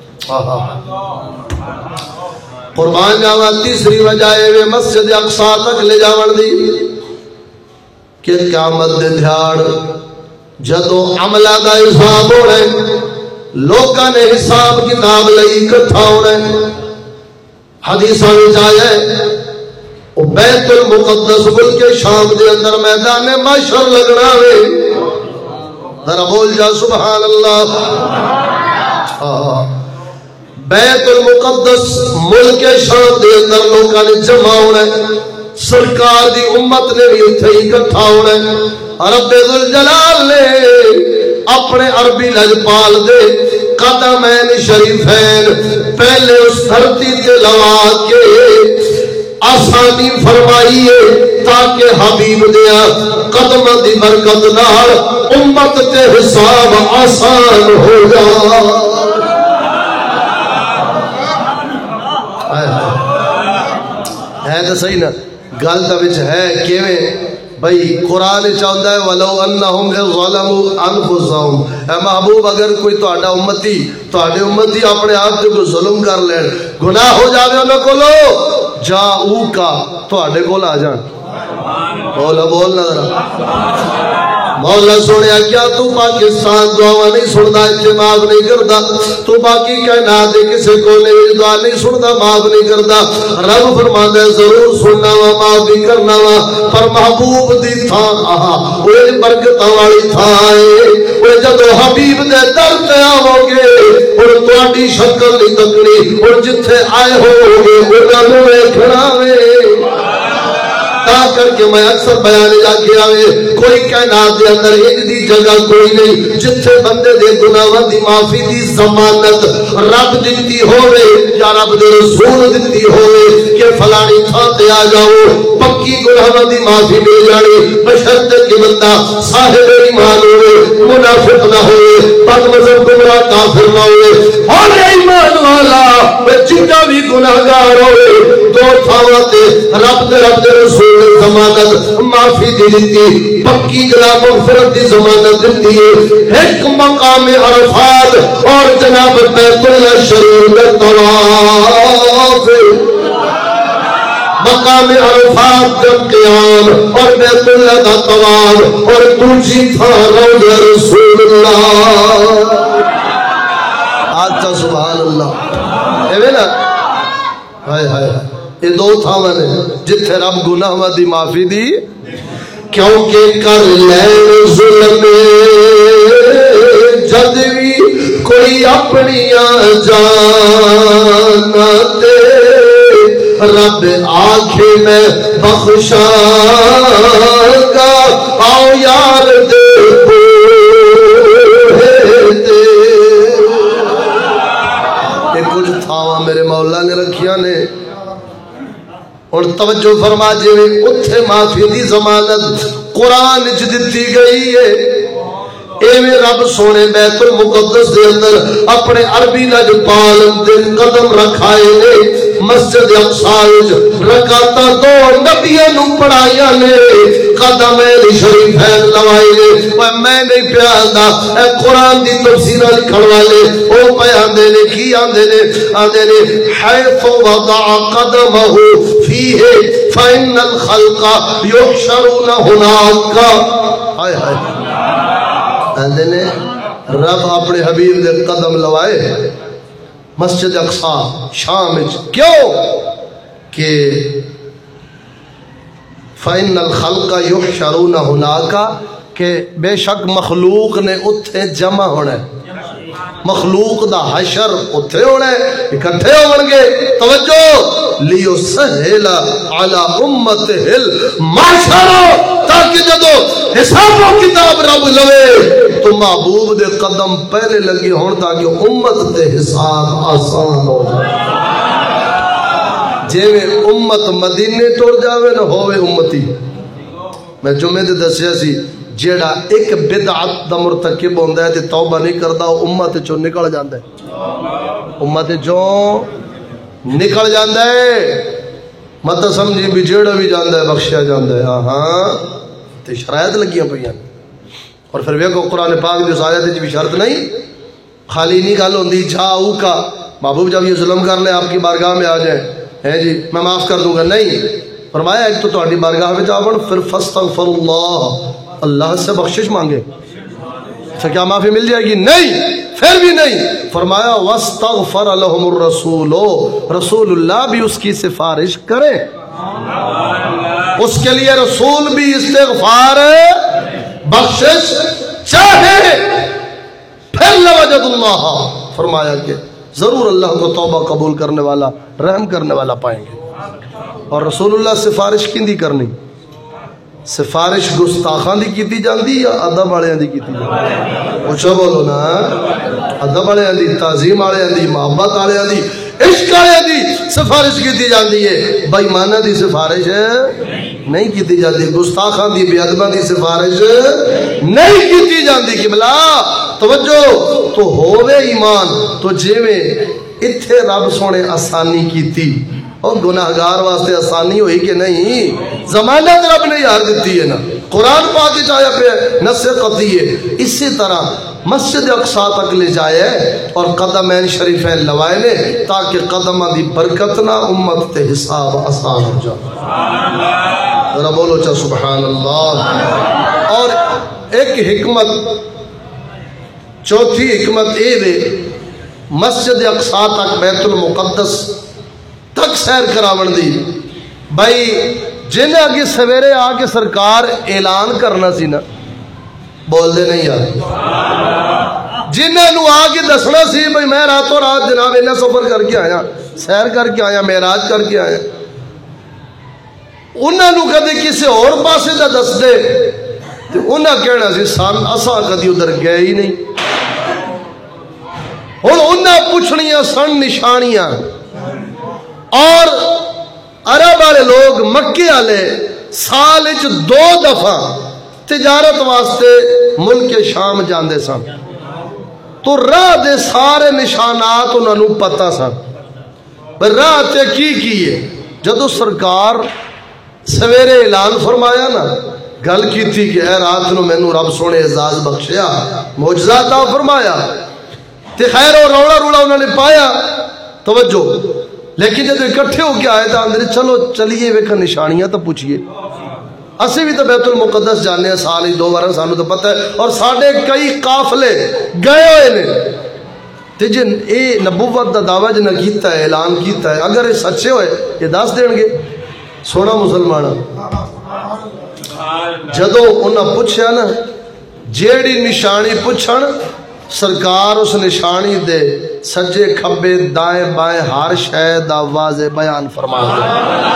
قربان جاوا تیسری وجہ ہے مسجد اقصی تک لے جاون دی کہ قیامت دے دھیاڑ جدو عملہ دا حساب ہو رہے لوگاں نے حساب کتاب لئی اکٹھا ہو رہے۔ حدیثاں وچ آیا ہے او بیت المقدس ملک شام دے اندر میدان محشر لگنا وے، ذرا بول جا سبحان اللہ۔ بیت المقدس ملک شام دے اندر لوگاں نے جمع ہونا ہے، سرکار دی امت نے بھی اتھے اکٹھا ہونا ہے۔ رب ذوالجلال نے اپنے عربی لجپال دے قدمین شریفین پہلے اس دھرتی کے لوا کے آسانی فرمائیے تاکہ حبیب دیا قدم دی برکت نال امت تے حساب آسان ہو جا۔ ہے تو صحیح نا گل تو وچ ہے کیویں بھئی قرآن چاہتا ہے وَلَوْ أَنَّهُمْ إِذْ ظَلَمُوا أَنفُسَهُمْ، اے محبوب اگر کوئی تہاڈا امتی تہاڈے امتی اپنے آپ تے کوئی ظلم کر لین گناہ ہو جاوے انہاں کولو جاؤ کا تہاڈے کول آ جان۔ بولا بولنا ذرا مولا سنیا کیا تو پاکستان دعا نہیں سنتا اجتماع نہیں کرتا، تو باقی کائنات دے کسے کولے دعا نہیں سنتا معاف نہیں کرتا۔ رب فرماندا ہے ضرور سننا وا معاف بھی کرنا وا، پر محبوب دی تھان آہا وہ برکتاں والی تھان ہے، وہ جدو حبیب دے در تے آو گے اور تہاڈی شکل نہیں تکڑی اور جتھے آئے ہو گے انہاں نوں ویکھنا وے۔ تا کر کے میں اکثر بیان جا کے آوے کوئی کائنات دے اندر ایک دی جگہ کوئی نہیں جتھے بندے دے گناہاں دی معافی دی ضمانت رب دتی ہوئے یا رب دے رسول دتی ہوئے کہ فلانی تھاں تے آ جاؤ پکی گناہاں دی معافی مل جانی، بشرط کہ بندہ صاحب ایمان ہوئے، منافق نہ ہوئے، بد مذہب گمراہ کافر نہ ہوئے، اور ایمان والا جتنا بھی گناہگار ہوئے دو تھاواں تے رب دے رب دے رسول ضمانت معافی دی دیتی، پکی جناب مغفرت دی ضمانت دیتی ہے۔ ایک مقام عرفات اور جناب بیت اللہ شریف میں طواف، مقام عرفات جب قیام اور بیت اللہ کا طواف اور دوسری تھا روضہ رسول اللہ۔ آج سبحان اللہ اے نا ہائے ہائے یہ دو تھاواں نے جتھے رب گناہاں دی معافی دی، کیونکہ کر لین ظلم جد بھی کوئی اپنیاں جانا تے رب آنکھے میں بخشاں گا آؤ یار دے دے۔ یہ کچھ تھاواں میرے مولا نے رکھیا نے اور توجہ فرما جی اتھے معافی دی ضمانت قرآن چ دتی گئی ہے۔ ایویں رب سونے بیت المقدس دے اندر اپنے عربی لجپال دے قدم رکھائے نے، مسجد مسجد اقصا رکعتاں دو نبیاں نو پڑھائیاں نے قدم شریفین لوائے نے میں نہیں پیاندا اے قرآن دی تفسیراں لکھن والے او پے آندے نے کی آندے نے آندے نے حیث وضع قدمہ فیہ فإن الخلق یحشرون ہناک ہائے ہائے آندے نے رب اپنے حبیب دے قدم لوائے مسجد اقصا شام وچ کیوں کہ فإن الخلق یحشرون ہناک کہ بے شک مخلوق نے اتھے جمع ہونا ہے مخلوق دا حشر اتھے ہونا ہے اکٹھے ہون گے توجہ لیو سہل علی امت ہل معاشر تاکہ جدو حساب و کتاب رب لوے تو محبوب دے قدم پہلے لگے ہون تاکہ امت دے حساب آسان ہو جائے جے میں امت مدینے ٹر جاوے نہ ہوئے امتی میں جمعے دے دسیا سی جیڑا ایک بدعت دا مرتکب ہوندا ہے تے توبہ نہیں کردا امت چوں نکل جاندا ہے امت چوں نکل جاندا ہے مت سمجھی بھی جیڑا بھی جاندا ہے بخشیا جاندا ہے ہاں تے شرائط لگیاں پئیاں اور پھر ویکھو قرآن پاک دی آیت وچ بھی شرط نہیں خالی نہیں گل ہوندی جاؤ کا محبوب جب یہ ظلم کر لے آپ کی بارگاہ میں آ جائیں ہے جی میں معاف کر دوں گا نہیں فرمایا ایک تو تہاڈی بارگاہ وچ آون پھر فاستغفر اللہ اللہ سے بخشش مانگے پھر کیا معافی مل جائے گی نہیں پھر بھی نہیں فرمایا واستغفر لهم الرسول رسول اللہ بھی اس کی سفارش کرے اس کے لیے رسول بھی استغفار بخشش چاہے پھر لوجد اللہ فرمایا کہ ضرور اللہ کو توبہ قبول کرنے والا رحم کرنے والا پائیں گے اور رسول اللہ سفارش کیندی کرنی سفارش گستاخاں دی کیتی جاندی یا ادب والیاں دی کیتی جاندی اچھا بولو نا ادب والیاں دی تعظیم والیاں دی محبت والیاں دی عشق والیاں دی سفارش کیتی جاندی ہے بے ایماناں دی سفارش نہیں کیتی جاندی گستاخاں دی بے ادباں دی سفارش نہیں کیتی جاندی قبلہ توجہ تو ہووے ایمان تو جویں ایتھے رب سونے آسانی کیتی اور گناہگار واسطے آسانی ہوئی کہ نہیں ضمانت رب نے یار دیتی ہے نا قرآن پاک چاہیا پہ نص قطعی ہے اسی طرح مسجد اقصا تک لے جائے اور قدمین شریفین لوائے نے تاکہ قدمہ دی برکت نہ امت تے حساب آسان ہو جائے ذرا بولو چا سبحان اللہ اور ایک حکمت چوتھی حکمت اے وے مسجد اقصا تک بیت المقدس تک سیر کراون دی بھائی جنہیں آگے سویرے آ کے سرکار اعلان کرنا سی نا بول دے نہیں یار جنہیں نو آ کے دسنا سی بھائی میں راتوں رات جناب انہیں سفر کر کے آیا سیر کر کے آیا معراج کر کے آیا انہاں نو کدے کسی اور پاسے دا دس دے تو انہاں کہنا سی سان اساں کدی ادھر گئے ہی نہیں ہن انہاں پوچھنیاں سن نشانیاں اور عرب والے لوگ مکے والے سال وچ دو دفعہ تجارت واسطے ملک شام جاندے سن تو راہ دے سارے نشانات انہوں نے پتہ سن راہ تے کی کیے جدو سرکار سویرے اعلان فرمایا نا گل کی تھی کہ اے رات نو مینوں رب سونے اعزاز بخشیا معجزہ عطا فرمایا تے خیر اور روڑا روڑا انہوں نے پایا توجہ لیکن جب اکٹھے ہو کے آئے تھا اندر چلو چلیے ویکھا نشانیاں تو پوچھئے اسی بھی تو بیت المقدس جانے ہیں سال ہی دو بار سانو تو پتہ ہے اور ساڑھے کئی قافلے گئے ہوئے نے تے جن اے نبوت دا دعویٰ جنہ کیتا ہے اعلان کیتا ہے اگر یہ سچے ہوئے یہ دس دیں گے سونا مسلمانہ جدو انہاں پوچھیا نا جیڑی نشانی پوچھن سرکار اس نشانی دے سجے کھبے دائیں بائیں ہر شے دا واضح بیان فرما دے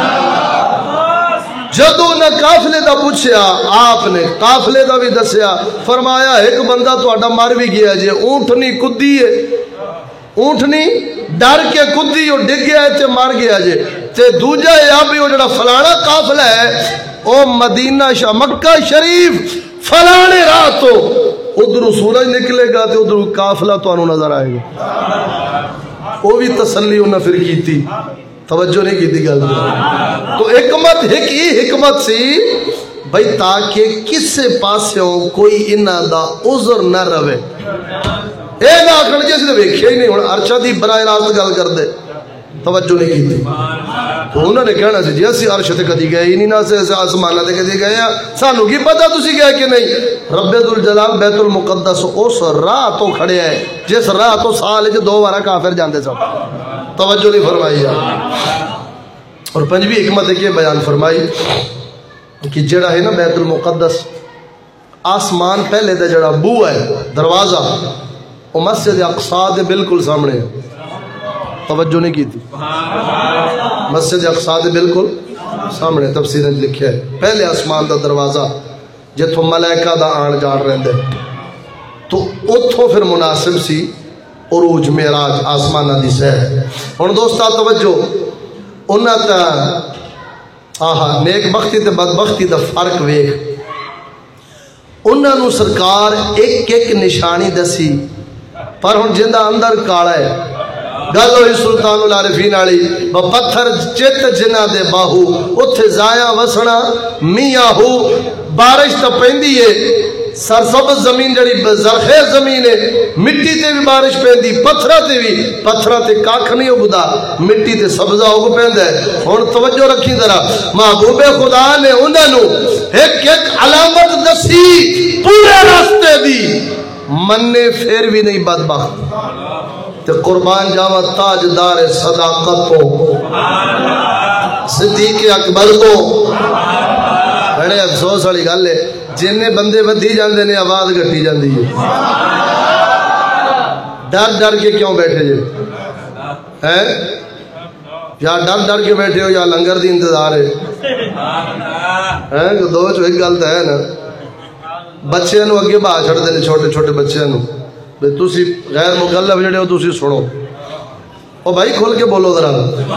جدو نہ قافلے دا پوچھیا آپ نے قافلے دا بھی دسیا فرمایا ایک بندہ تو اڈا مر بھی گیا جے اونٹنی کدی ہے اونٹنی ڈر کے کدی اور ڈگ گیا ہے تے مر گیا جے تے دوجہ یا بھی وہ جڑا فلانا قافلہ ہے او مدینہ شاہ مکہ شریف فلانے راہ تو ادھر سورج نکلے گا تو ادھر قافلہ تو انہوں نظر آئے گا وہ بھی تسلی انہوں نے پھر کی تھی توجہ نہیں کی تھی گل تو حکمت ایک ہی حکمت سی بھئی تاکہ کسے پاسوں کوئی انہاں دا عذر نہ رہے اے نہ آکھن جس نے ویکھیا ہی نہیں ہن ارشا دی براہ راست گل کر دے توجہ نہیں کی تھی تو انہوں نے کہنا سی جی اسی عرش تے کدی گئے ہی نہیں نہ سے آسمانہ تے کدی گئے ہیں سانو کی پتہ تسی گئے کہ نہیں رب ذوالجلال بیت المقدس اس راہ تو کھڑے ہے جس راہ تو سال جو دو بارہ کافر جاندے سب توجہ نہیں فرمائی اور پنجویں حکمت ہے کہ بیان فرمائی کہ جڑا ہے نا بیت المقدس آسمان پہلے دے جڑا بو ہے دروازہ وہ مسجد اقصی دے بالکل سامنے ہے توجہ نہیں کی تھی مسجد اقصی دے بالکل سامنے تفسیر لکھیا ہے پہلے آسمان دا دروازہ جتھوں ملائکہ دا آن جان رہندے تو اتھوں پھر مناسب سی عروج معراج آسمانہ دی سیر ہن دوستا توجہ انہاں تا آہا نیک بختی تے بدبختی دا فرق ویکھ انہاں نو سرکار ایک ایک نشانی دسی پر ہن جندہ اندر کالا ہے گل ہوئی سلطان العارفین والی پتھر چت جنہ دے باہو اتھے زایا وسنا میاں ہو بارش تو پیندی ہے سرسبز زمین جڑی زرخیز زمین ہے مٹی تے بھی بارش پیندی پتھرہ تے بھی پتھرہ تے کاکھ نہیں ہوگا مٹی تے سبزہ ہوگا پیند ہے ہون توجہ رکھی ذرا محبوب خدا نے انہوں نے ایک ایک علامت دسی پورے راستے دی مننے پھر بھی نہیں بدبخت تے قربان جاوہ تاجدار صداقت کو صدیق اکبر کو بڑے افسوس والی گل ہے جننے بندے بدھی جاندے نے آواز گھٹی جاندی ہے ڈر ڈر کے کیوں بیٹھے جے ہیں یا ڈر ڈر کے بیٹھے ہو یا لنگر دی انتظار ہے ہیں دو چو ایک گل تو ہے نا بچے نو اگے باہ چھڑ دے چھوٹے چھوٹے بچے نو بھئی تسی غیر مکلف جڑے ہو تسی سنو او بھائی کھول کے بولو ذرا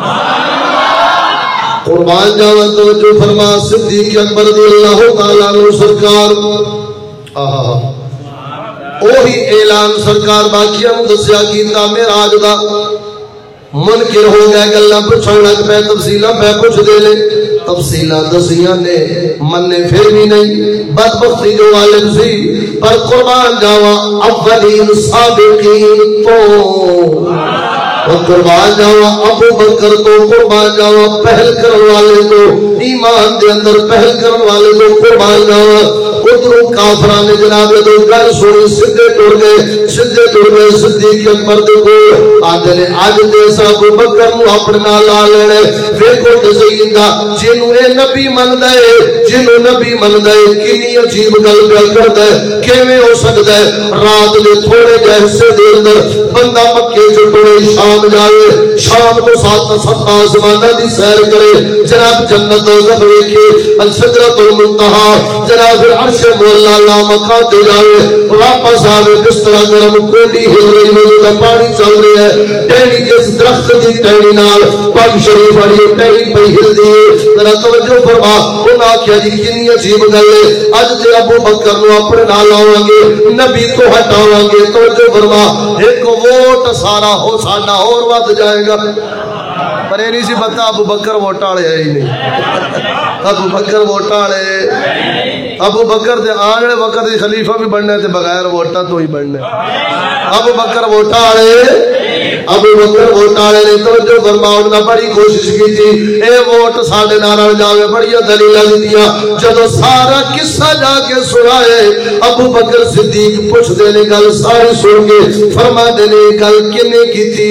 قربان جاوان توجہ فرما صدیق اکبر رضی اللہ تعالیٰ عنہ سرکار آہا اوہی اعلان سرکار باقیہ مدسیہ کیتا معراج دا منکر ہو گیا گلہ پچھوڑا پہ تفصیلہ پہ کچھ دے لے تفصیلہ دسیاں نے مننے پھر بھی نہیں بدبختی جو والد سی پر قربان جاوا اولین سابقین تو قربان جاوا ابو بکر تو قربان جاوا پہل کرن والے تو ایمان دے اندر پہل کرن والے تو قربان جاوا قدروں کافران نے جناب دو گل سوڑی سدھے ٹوڑ گئے سدھے ٹوڑ گئے صدیق اکبر دے کو آدھے نے آج دیسا ابو بکر نو اپنے نالا لینے فیکو تزیندہ جنہوں اے نبی من دائے جنہوں نبی من دائے کنی عجیب گل پہ کر دائے کیویں ہو سکتا ہے رات لے تھوڑے جائے سے دیر در بندہ مکے جو ٹوڑے شام جائے شام کو ساتھ سب آزمانہ دی سیر کرے جناب جنت و زبرے کے الشجرت المنتہا جناب عرش مولا اللہ مکان دے جائے واپس آوے بسترہ گرم کوڑی ہل رہی موجودہ پانی چل رہی ہے ٹہنی جس درخت دی ٹہنی نال پاک شریف آڑی ٹہنی پہ ہل دیئے ذرا توجہ فرما انہا کیا جی کنی عجیب گلے آج تے ابو بکر نو اپنے نال آوانگے نبی کو ہٹاوانگے توجہ فرما ایک ووٹ سارا ہو سانا اور وقت جائے گا پر یہ نہیں سی بتا ابو بکر ووٹاڑے ہے ہی نہیں ابو بکر ووٹاڑے ابو بکر دے آنے وقت دی خلیفہ بھی بڑھنے تھے بغیر ووٹا تو ہی بڑھنے ابو بکر ووٹاڑے ابو بکر ووٹاڑے نے توجہ فرماؤں نہ بڑی کوشش کی تھی اے ووٹ ساڑھے نارا جاوے بڑی دلیلہ دی دیا جدو سارا قصہ جا کے سنائے ابو بکر صدیق پوچھ دینے گل ساری سن کے فرما دینے گل کنے کی تھی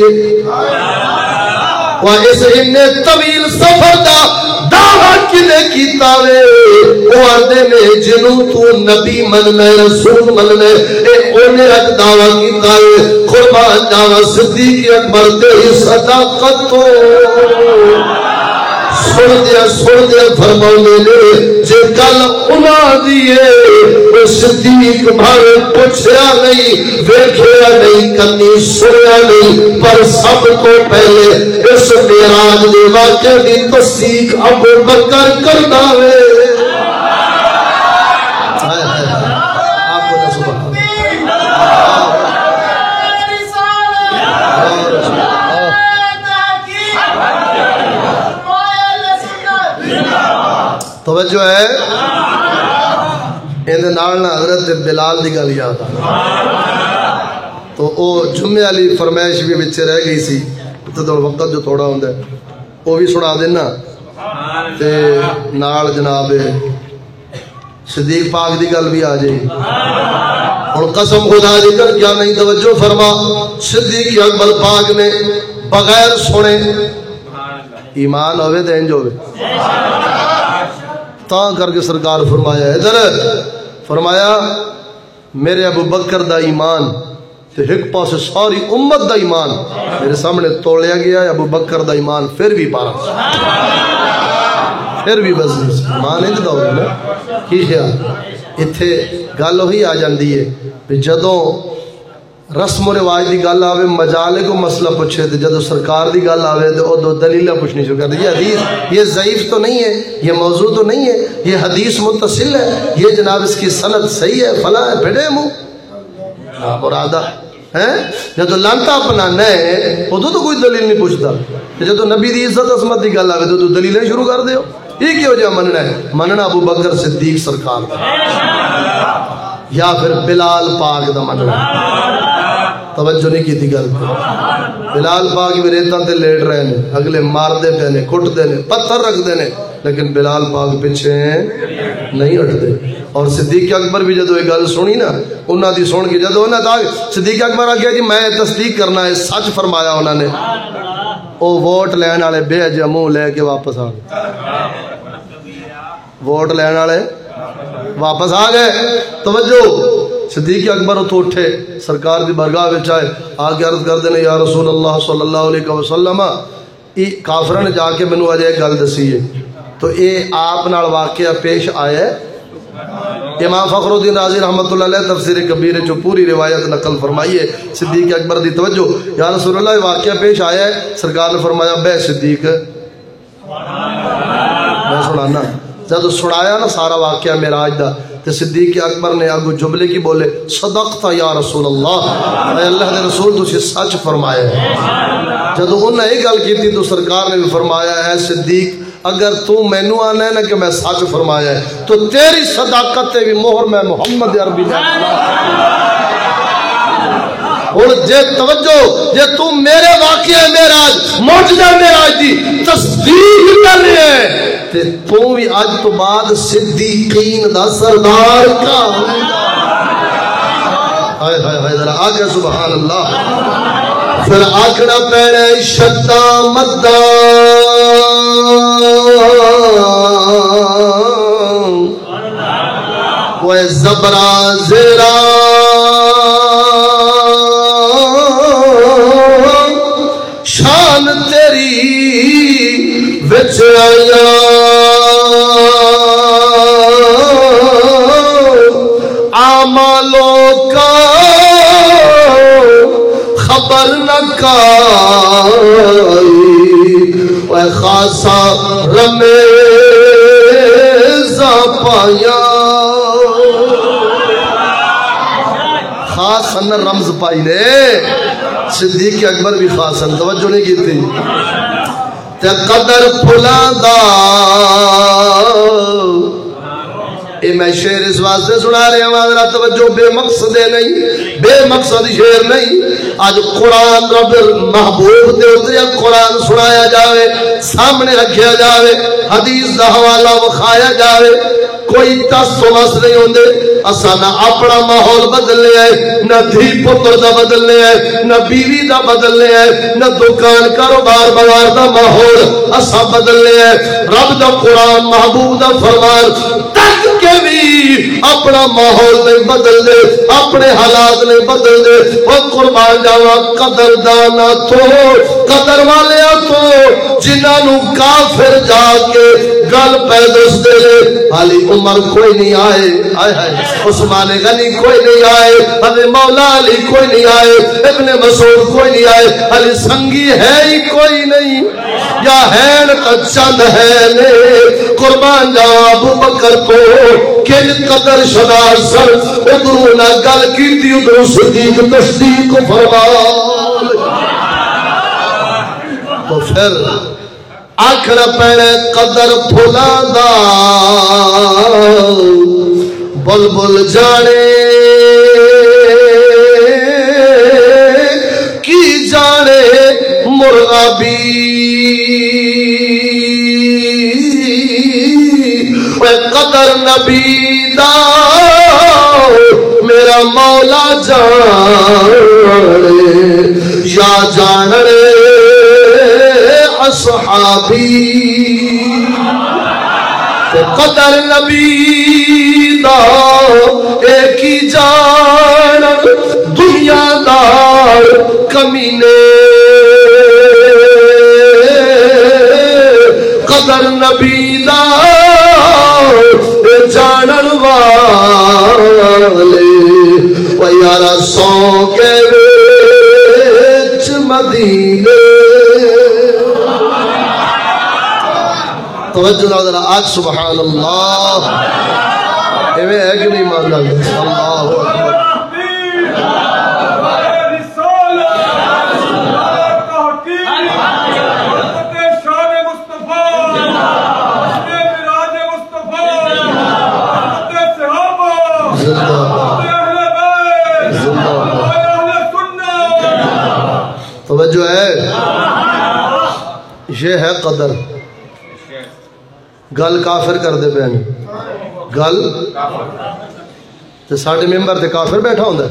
وَإِسْ إِنَّ طویل سفر دا دعویٰ کنے کیتا وے وہ آردے میں جنوں تو نبی مننے رسول مننے اے اونے اک دعویٰ کیتا وے قربان دعویٰ صدیق اکبر تیری صداقت تو سن دیا سن دیا فرماؤنے لے جے کل انا دیئے وہ صدیق بھارے پوچھیا نہیں ویکھیا نہیں کنی سنیا نہیں پر سب کو پہلے اس معراج دے واقعہ دی تصدیق ابو بکر کرنا ہے توجہ ہے؟ اندے نال نہ حضرت بلال دی گل یاد آ تو او جمعے والی فرمائش بھی بچے رہ گئی سی تو وقت جو تھوڑا ہوندا ہے وہ بھی سنا دینا تے نال جناب صدیق پاک دی گل بھی آ جائے ہن قسم خدا دی کر کیا نہیں توجہ فرما صدیق اکبر پاک نے بغیر سنے ایمان ہوئے تے انج ہوئے تا کر کے سرکار فرمایا ادھر فرمایا میرے ابو بکر دا ایمان تے ایک پاس ساری امت دا ایمان میرے سامنے تولیا گیا ہے ابو بکر دا ایمان پھر بھی پارا پھر بھی بس ایمان انج دا ہوگا نا کی خیال اتھے گل وہی آ جاندی ہے جدوں رسم و رواج دی گل آوے مجالے کو مسئلہ پوچھے تھے جدو سرکار دی گل آوے تو او دو دلیلہ پوچھنی شروع کر دی یہ حدیث یہ ضعیف تو نہیں ہے یہ موضوع تو نہیں ہے یہ حدیث متصل ہے یہ جناب اس کی سند صحیح ہے فلاں ہے بھڑے منہ مرادہ ہیں جدو لانتا اپنا نئے وہ تو کوئی دلیل نہیں پوچھتا جدو نبی دی عزت عظمت دی گل آوے تو دلیلیں شروع کر دیو یہ کیوں جا مننا ہے مننا ابو بکر صدیق سرکار دا یا پھر بلال پاک دا مننا توجہ نہیں کی تھی گل بلال پاک بھی ریتاں تے لیٹ رہے ہیں اگلے مار دے پہ نے کٹ دے نے پتھر رکھ دے نے لیکن بلال پاک پیچھے نہیں ہٹ دے اور صدیق اکبر بھی جدو یہ گل سنی نا انہاں دی سن کے جدو انہاں دا صدیق اکبر آ گیا جی میں تصدیق کرنا ہے سچ فرمایا انہوں نے او ووٹ لین والے بے جموں لے کے واپس آ گئے ووٹ لین والے واپس آ گئے توجہ صدیق اکبر اتو اٹھے سرکار دی برگاہ وچ آئے آگے عرض کر دینے یا رسول اللہ صلی اللہ علیہ وسلم کافرہ نے جا کے منو اجے ایک گل دسی ہے تو اے آپ نال واقعہ پیش آیا ہے امام فخر الدین رازی رحمۃ اللہ علیہ تفسیر کبیر جو پوری روایت نقل فرمائی ہے صدیق اکبر دی توجہ یا رسول اللہ واقعہ پیش آیا ہے سرکار نے فرمایا بے صدیق میں سنانا جب سنایا نا سارا واقعہ معراج دا تے صدیق اکبر نے آگو جملے کی بولے صدقت یا رسول اللہ اے اللہ دے رسول تو سچ فرمایا ہے جب انہوں نے ایک گل کی تھی تو سرکار نے بھی فرمایا ہے صدیق اگر تو مینو آنا ہے نا کہ میں سچ فرمایا ہے تو تیری صداقت تے بھی مہر میں محمد عربی نے اور جے توجہ جے تو میرے واقعہ معراج معجزہ معراج دی تصدیق کر رہے ہیں تے تو بھی آج تو بعد صدیقین دا سردار کا ہائے ہائے ہائے ذرا آگے سبحان اللہ پھر آکھنا پیڑے شدہ مدہ وہ زبرہ زیرہ شان تیری وچ آیا آمالوں کا خبر نہ کائی وہ خاصا رمیزہ پایا خاصا رمز پائی نے صدیق اکبر بھی خاصا توجہ نہیں کی تھی تے قدر پھلا دا اے میں شعر اس واسطے سنا رہے ہیں حضرات توجہ بے مقصد نہیں بے مقصد شعر نہیں آج قرآن رب محبوب دے اتریا قرآن سنایا جاوے سامنے رکھیا جاوے حدیث دا حوالہ وکھایا جاوے کوئی تس تو مس نہیں ہوندے اسا نہ اپنا ماحول بدلنے آئے نہ دھی پتر دا بدلنے آئے نہ بیوی دا بدلنے آئے نہ دکان کاروبار بازار دا ماحول اسا بدلنے آئے رب دا قرآن محبوب دا فرمان تک کے بھی اپنا ماحول نہیں بدل دے اپنے حالات نہیں بدل دے وہ قربان جاوا قدر دانا تو قدر والے تو جنہوں کافر جا کے گل پیدس دے لے علی عمر کوئی نہیں آئے آئے آئے عثمان غنی کوئی نہیں آئے علی مولا علی کوئی نہیں آئے ابن مسعود کوئی نہیں آئے علی سنگی ہے ہی کوئی نہیں یا ہے نہ چند ہے نے قربان جاوا ابو بکر تو کن قدر شدار سر ادھروں نہ گل کی تھی ادھروں صدیق تصدیق فرما تو پھر آخر پیڑے قدر پھلا دا بلبل جانے کی جانے مرغا بھی قدر نبی دا میرا مولا جانے یا جانے اصحابی قدر نبی دا ایک ہی جان دنیا دار کمینے قدر نبی دا جانن والے و یارا سو کے وچ مدینے توجہ نہ ذرا آج سبحان اللہ ایویں ہے کہ نہیں مان اللہ اللہ اکبر توجہ ہے یہ ہے قدر گل کافر کر دے پے گل تے ساڈے ممبر تے کافر بیٹھا ہوندا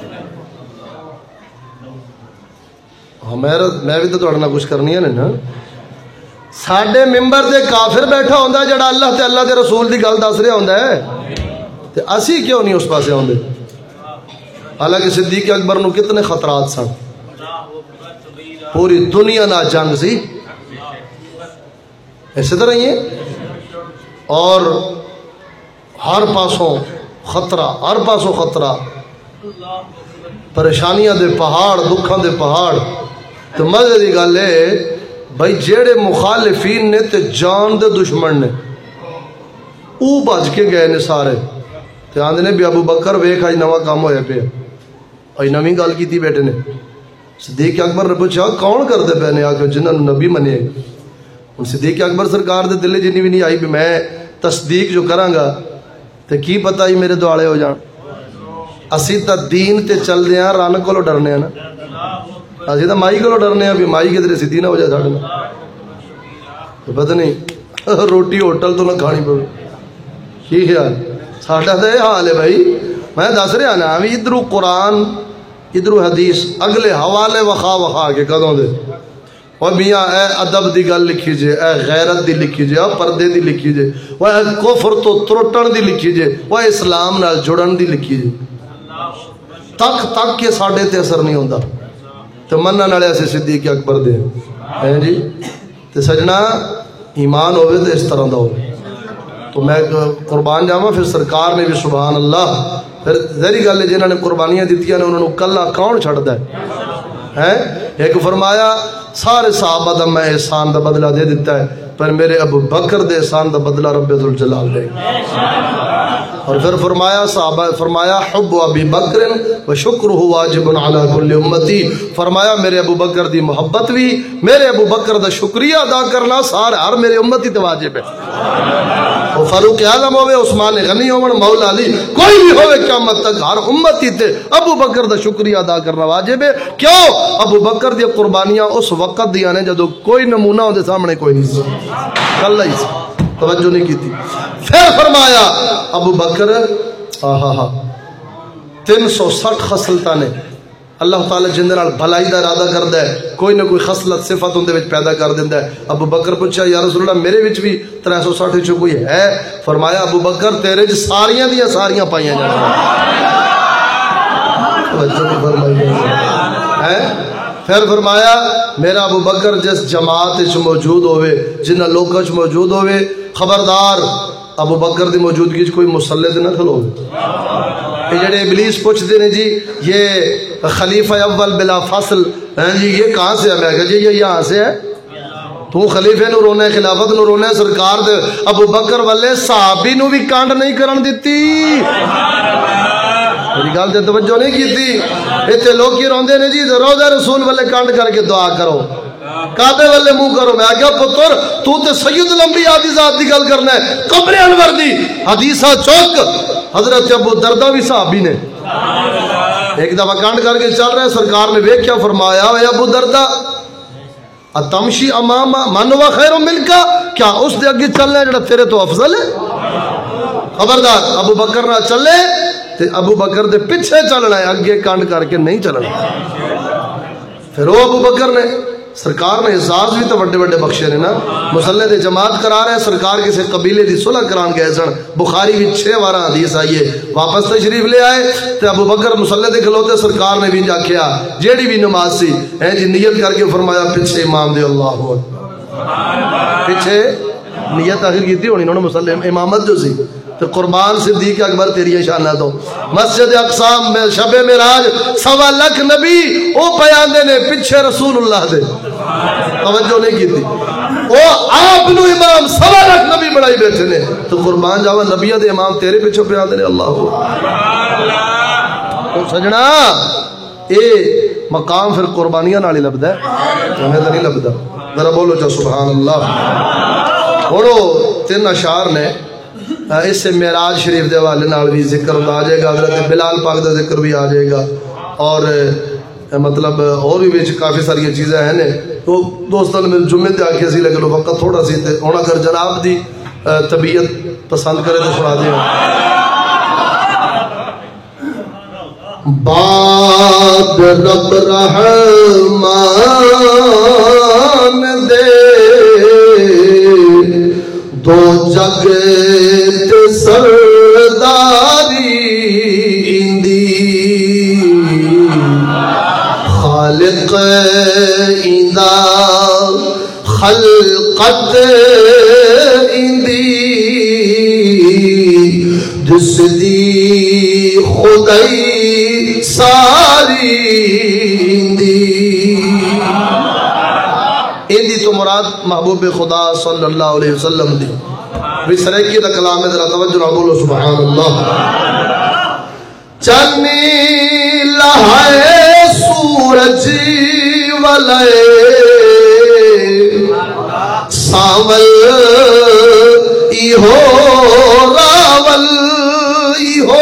ہاں میں بھی تو تہاڈے نال کچھ کرنی ہے نا ساڈے ممبر تے کافر بیٹھا ہوندا جڑا اللہ تے اللہ دے رسول دی گل دس رہا ہوندا ہے تے اسی کیوں نہیں اس پاسے ہوندے حالانکہ صدیق اکبر نو کتنے خطرات سن پوری دنیا نہ جنگ سی اسی طرح ہی ہے اور ہر پاسوں خطرہ ہر پاسوں خطرہ پریشانیاں دے پہاڑ دکھاں دے پہاڑ تو مزے دی گل ہے بھائی جیڑے مخالفین نے تے جان دے دشمن نے او بج کے گئے نے سارے تے آندے نے بھی ابو بکر ویکھ اج نواں کام ہویا پیا اج نویں گل کیتی بیٹے نے صدیق اکبر نے پوچھا کون کردے پے نے آ کے جنہاں نوں نبی منے ان صدیق اکبر سرکار دے دل جنی بھی نہیں آئی بھی میں تصدیق جو کراں گا تے کی پتہ ہی میرے دوالے ہو جان اسی تا دین تے چل دے ہاں رن کولو ڈرنے ہیں نا اسی تا مائی کولو ڈرنے ہیں بھی مائی کدھر سیدھی نہ ہو جائے ساڈے نال پتہ نہیں روٹی ہوٹل تو نہ کھانی پوے کی خیال ساڈا تے یہ حال ہے بھائی میں دس رہا نا بھی ادھرو قرآن ادھرو حدیث اگلے حوالے وخا وخا کے کدوں دے اور میاں اے ادب دی گل لکھی جے اے غیرت دی لکھی جے اے پردے دی لکھی جے وہ اے کفر تو ترٹن دی لکھی جے وہ اسلام نال جڑن دی لکھی جے تک تک کے ساڈے تے اثر نہیں ہوندا تو منن والے ایسے صدیق اکبر دے ہیں جی تے سجنا ایمان ہوے تے اس طرح دا ہو تو میں قربان جاواں پھر سرکار نے بھی سبحان اللہ پھر ظاہری گل ہے جنہاں نے قربانیاں دتیاں نے انہاں نوں کلا کون چھڑدا ہے ہیں ایک فرمایا سارے صحابہ دا میں احسان دا بدلہ دے دیتا ہے پر میرے ابو بکر دے احسان دا بدلہ رب ذوالجلال دے اور پھر فرمایا صحابہ فرمایا حب ابی بکر و شکرہ واجب علی کل امتی فرمایا میرے ابو بکر دی محبت بھی میرے ابو بکر دا شکریہ ادا کرنا سارے ہر میرے امتی تے واجب ہے وہ فاروق اعظم ہوئے عثمان غنی ہوئے مولا علی کوئی بھی ہوئے قیامت تک ہر امتی تے ابو بکر دا شکریہ ادا کرنا واجب ہے کیوں ابو بکر دی قربانیاں اس وقت دیا نے جدو کوئی نمونہ ہوندے سامنے کوئی نہیں سی کل ہی سی توجہ نہیں کی تھی پھر فرمایا ابو بکر آہا ہا تین سو سٹھ خصلتاں نے اللہ تعالی جن نال بھلائی دا ارادہ کردا ہے کوئی نہ کوئی خصلت صفت اون دے وچ پیدا کر دیندا ہے ابو بکر پوچھا یا رسول اللہ میرے وچ بھی تین سو سٹھ وچ کوئی ہے فرمایا ابو بکر تیرے وچ ساریاں دیاں ساریاں پائیاں جان توجہ فرمائی ہے پھر فرمایا میرا ابو بکر جس جماعت وچ موجود ہوئے جنہاں لوکاں وچ موجود ہوئے خبردار ابو بکر دی موجودگی وچ کوئی مسلط نہ کھلو یہ جڑے ابلیس پوچھتے ہیں جی یہ خلیفہ اول بلا فصل جی یہ کہاں سے ہے میں کہا جی یہ یہاں سے ہے تو خلیفے نو رونا ہے خلافت نو رونا ہے سرکار دے ابو بکر والے صحابی نو بھی کانڈ نہیں کرن دیتی میری گل تے توجہ نہیں کیتی ایتھے لوگ کی روندے نے جی روضہ رسول والے کانڈ کر کے دعا کرو کعبے والے منہ کرو. میں کیا پتر تو تے سید الانبیاء دی ذات دی گل کرنا ہے, قبر انور دی حدیثہ چوک. حضرت ابو دردہ بھی صحابی نے, ایک دفعہ کانڈ کر کے چل رہے ہیں, سرکار نے ویکھیا فرمایا اے ابو دردہ اتمشی امام من و خیر منکا, کیا اس دے اگے چلنا ہے جڑا تیرے تو افضل ہے؟ خبردار ابو بکر نہ چلے تے ابو بکر دے پیچھے چلنا ہے, اگے کانڈ کر کے نہیں چلنا. پھر وہ ابو بکر نے, سرکار نے اعزاز بھی تو بڑے بڑے بخشے نے نا. مسلح دے جماعت کرا رہے ہیں, سرکار کسی قبیلے دی صلح کران گئے سن, بخاری بھی چھ بارہ حدیث آئیے, واپس تشریف لے آئے تے ابو بکر مسلح دے کھلوتے, سرکار نے بھی آکھیا جیڑی بھی نماز سی ہے جی نیت کر کے فرمایا پیچھے امام دے اللہ ہو, پیچھے نیت آخر کی تھی ہونی انہوں نے مسلح امامت جو سی. تو قربان صدیق اکبر تیری شانہ تو مسجد اقسام میں شب معراج سوا لکھ نبی او بیان دے نے پیچھے رسول اللہ دے, توجہ نہیں کی تھی, او آپ نو امام سوا لکھ نبی بڑھائی بیٹھے نے. تو قربان جاوہ نبیہ دے امام تیرے پیچھے بیان دے نے اللہ ہو. تو سجنا اے مقام پھر قربانیاں نالی لبدا ہے, ہمیں تو نہیں لبدا. ذرا بولو چا سبحان اللہ. بولو تین اشعار نے اس سے معراج شریف دے والے نال بھی ذکر آ جائے گا, حضرت بلال پاک دا ذکر بھی آ جائے گا, اور مطلب اور بھی بیچ کافی ساری چیزیں ہیں نے. تو دوستوں نے جمعے تے آکھے سی لیکن وقت تھوڑا سی تے ہونا کر جناب دی طبیعت پسند کرے تو سنا دیں. باد رب رحمان دے دو جگ تے سرداری اندی خالق ایندا خلقت اندی جس دی خدائی ساری اندی. اندی تو مراد محبوب خدا صلی اللہ علیہ وسلم دی. بھی سریکی دا کلام ہے, ذرا توجہ نہ بولو سبحان اللہ. چنی لہائے سورج والے ساول ایہو راول ایہو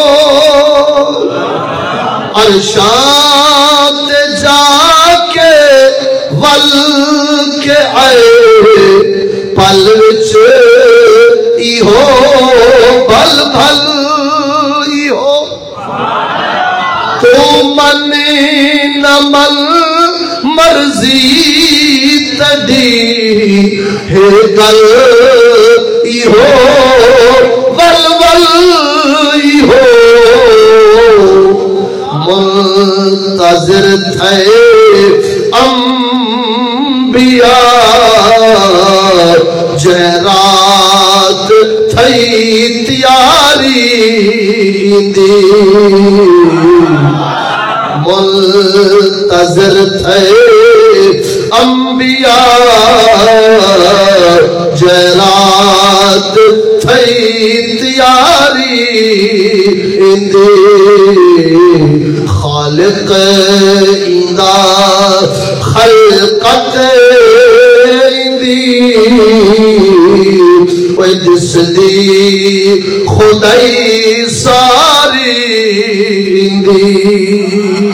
عرشات جا کے ول کے آئے پل وچ ایہو بھل بھل ایہو تو منی نمل مرضی تدی ہے گل ایہو ول ول ایہو منتظر تھے انبیاء جہرات تھئی تیاری دی منتظر تھے انبیاء جہرات تھئی تیاری دی خالق ایندا خلقت دی وے جس دی خدائی ساری دی.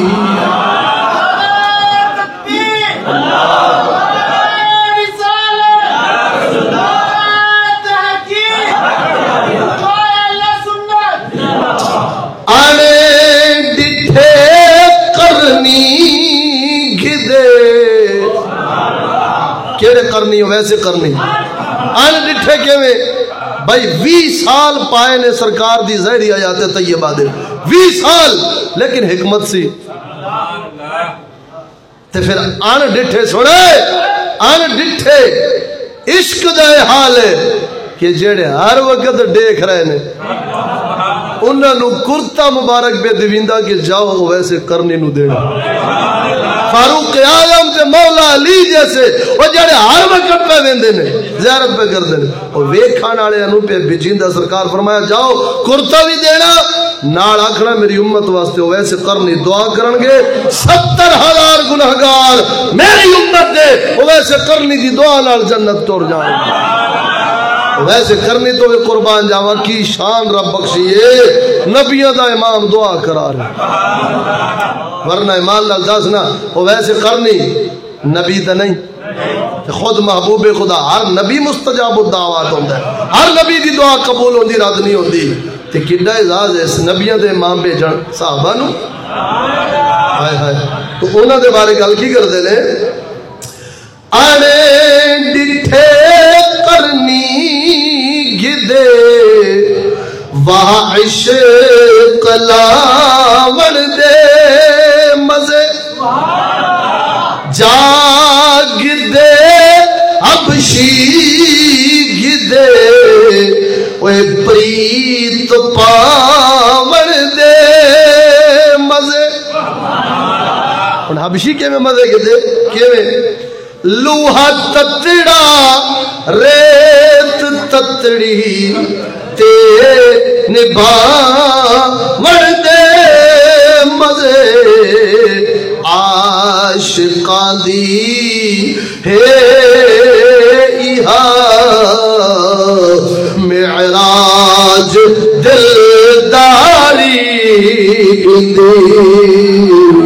کرنی ویسے کرنی ان ڈٹھے کے میں بھائی وی سال پائے نے سرکار دی زہری آیات طیبہ دے, وی سال, لیکن حکمت سی تے پھر ان ڈٹھے سنے ان ڈٹھے عشق دے حال ہے کہ جیڑے ہر وقت دیکھ رہے نے انہاں نو کرتا مبارک بے دیویندہ کہ جاؤ ویسے کرنی نو دینا. فاروق اعظم تے مولا علی جیسے وہ جڑے ہر وقت پہ ویندے نے زیارت پہ کردے نے وہ ویکھن والے انو پہ بجیندا سرکار فرمایا جاؤ کرتا بھی دینا نال آکھنا میری امت واسطے ویسے کرنی دعا کرن گے ستر ہزار گنہگار میری امت دے ویسے کرنی دی دعا نال جنت ٹر جائیں گے ویسے کرنی تو قربان جاوا کی شان رب بخشیے نبیوں دا امام دعا کرا رہے ورنہ ایمان لال دسنا وہ ویسے کرنی نبی دا نہیں خود محبوب خدا ہر نبی مستجاب الدعوات ہوتا ہے ہر نبی دی دعا قبول ہوندی رد نہیں ہوندی تے کڈا اعزاز ہے اس نبیوں دے امام بھیجن صحابہ نو ہائے ہائے تو انہاں دے بارے گل کی کردے نے آنے ڈٹھے کرنی گدے واہ عشق لاوڑ دے مزے جاگ دے حبشی گدے اوے پریت پاوڑ دے مزے ان حبشی کے میں مزے گدے کیویں لوہا تتڑا ریت تتڑی تے نبھا وڑ دے مزے عاشقاں دی ہے ایہا معراج دلداری دی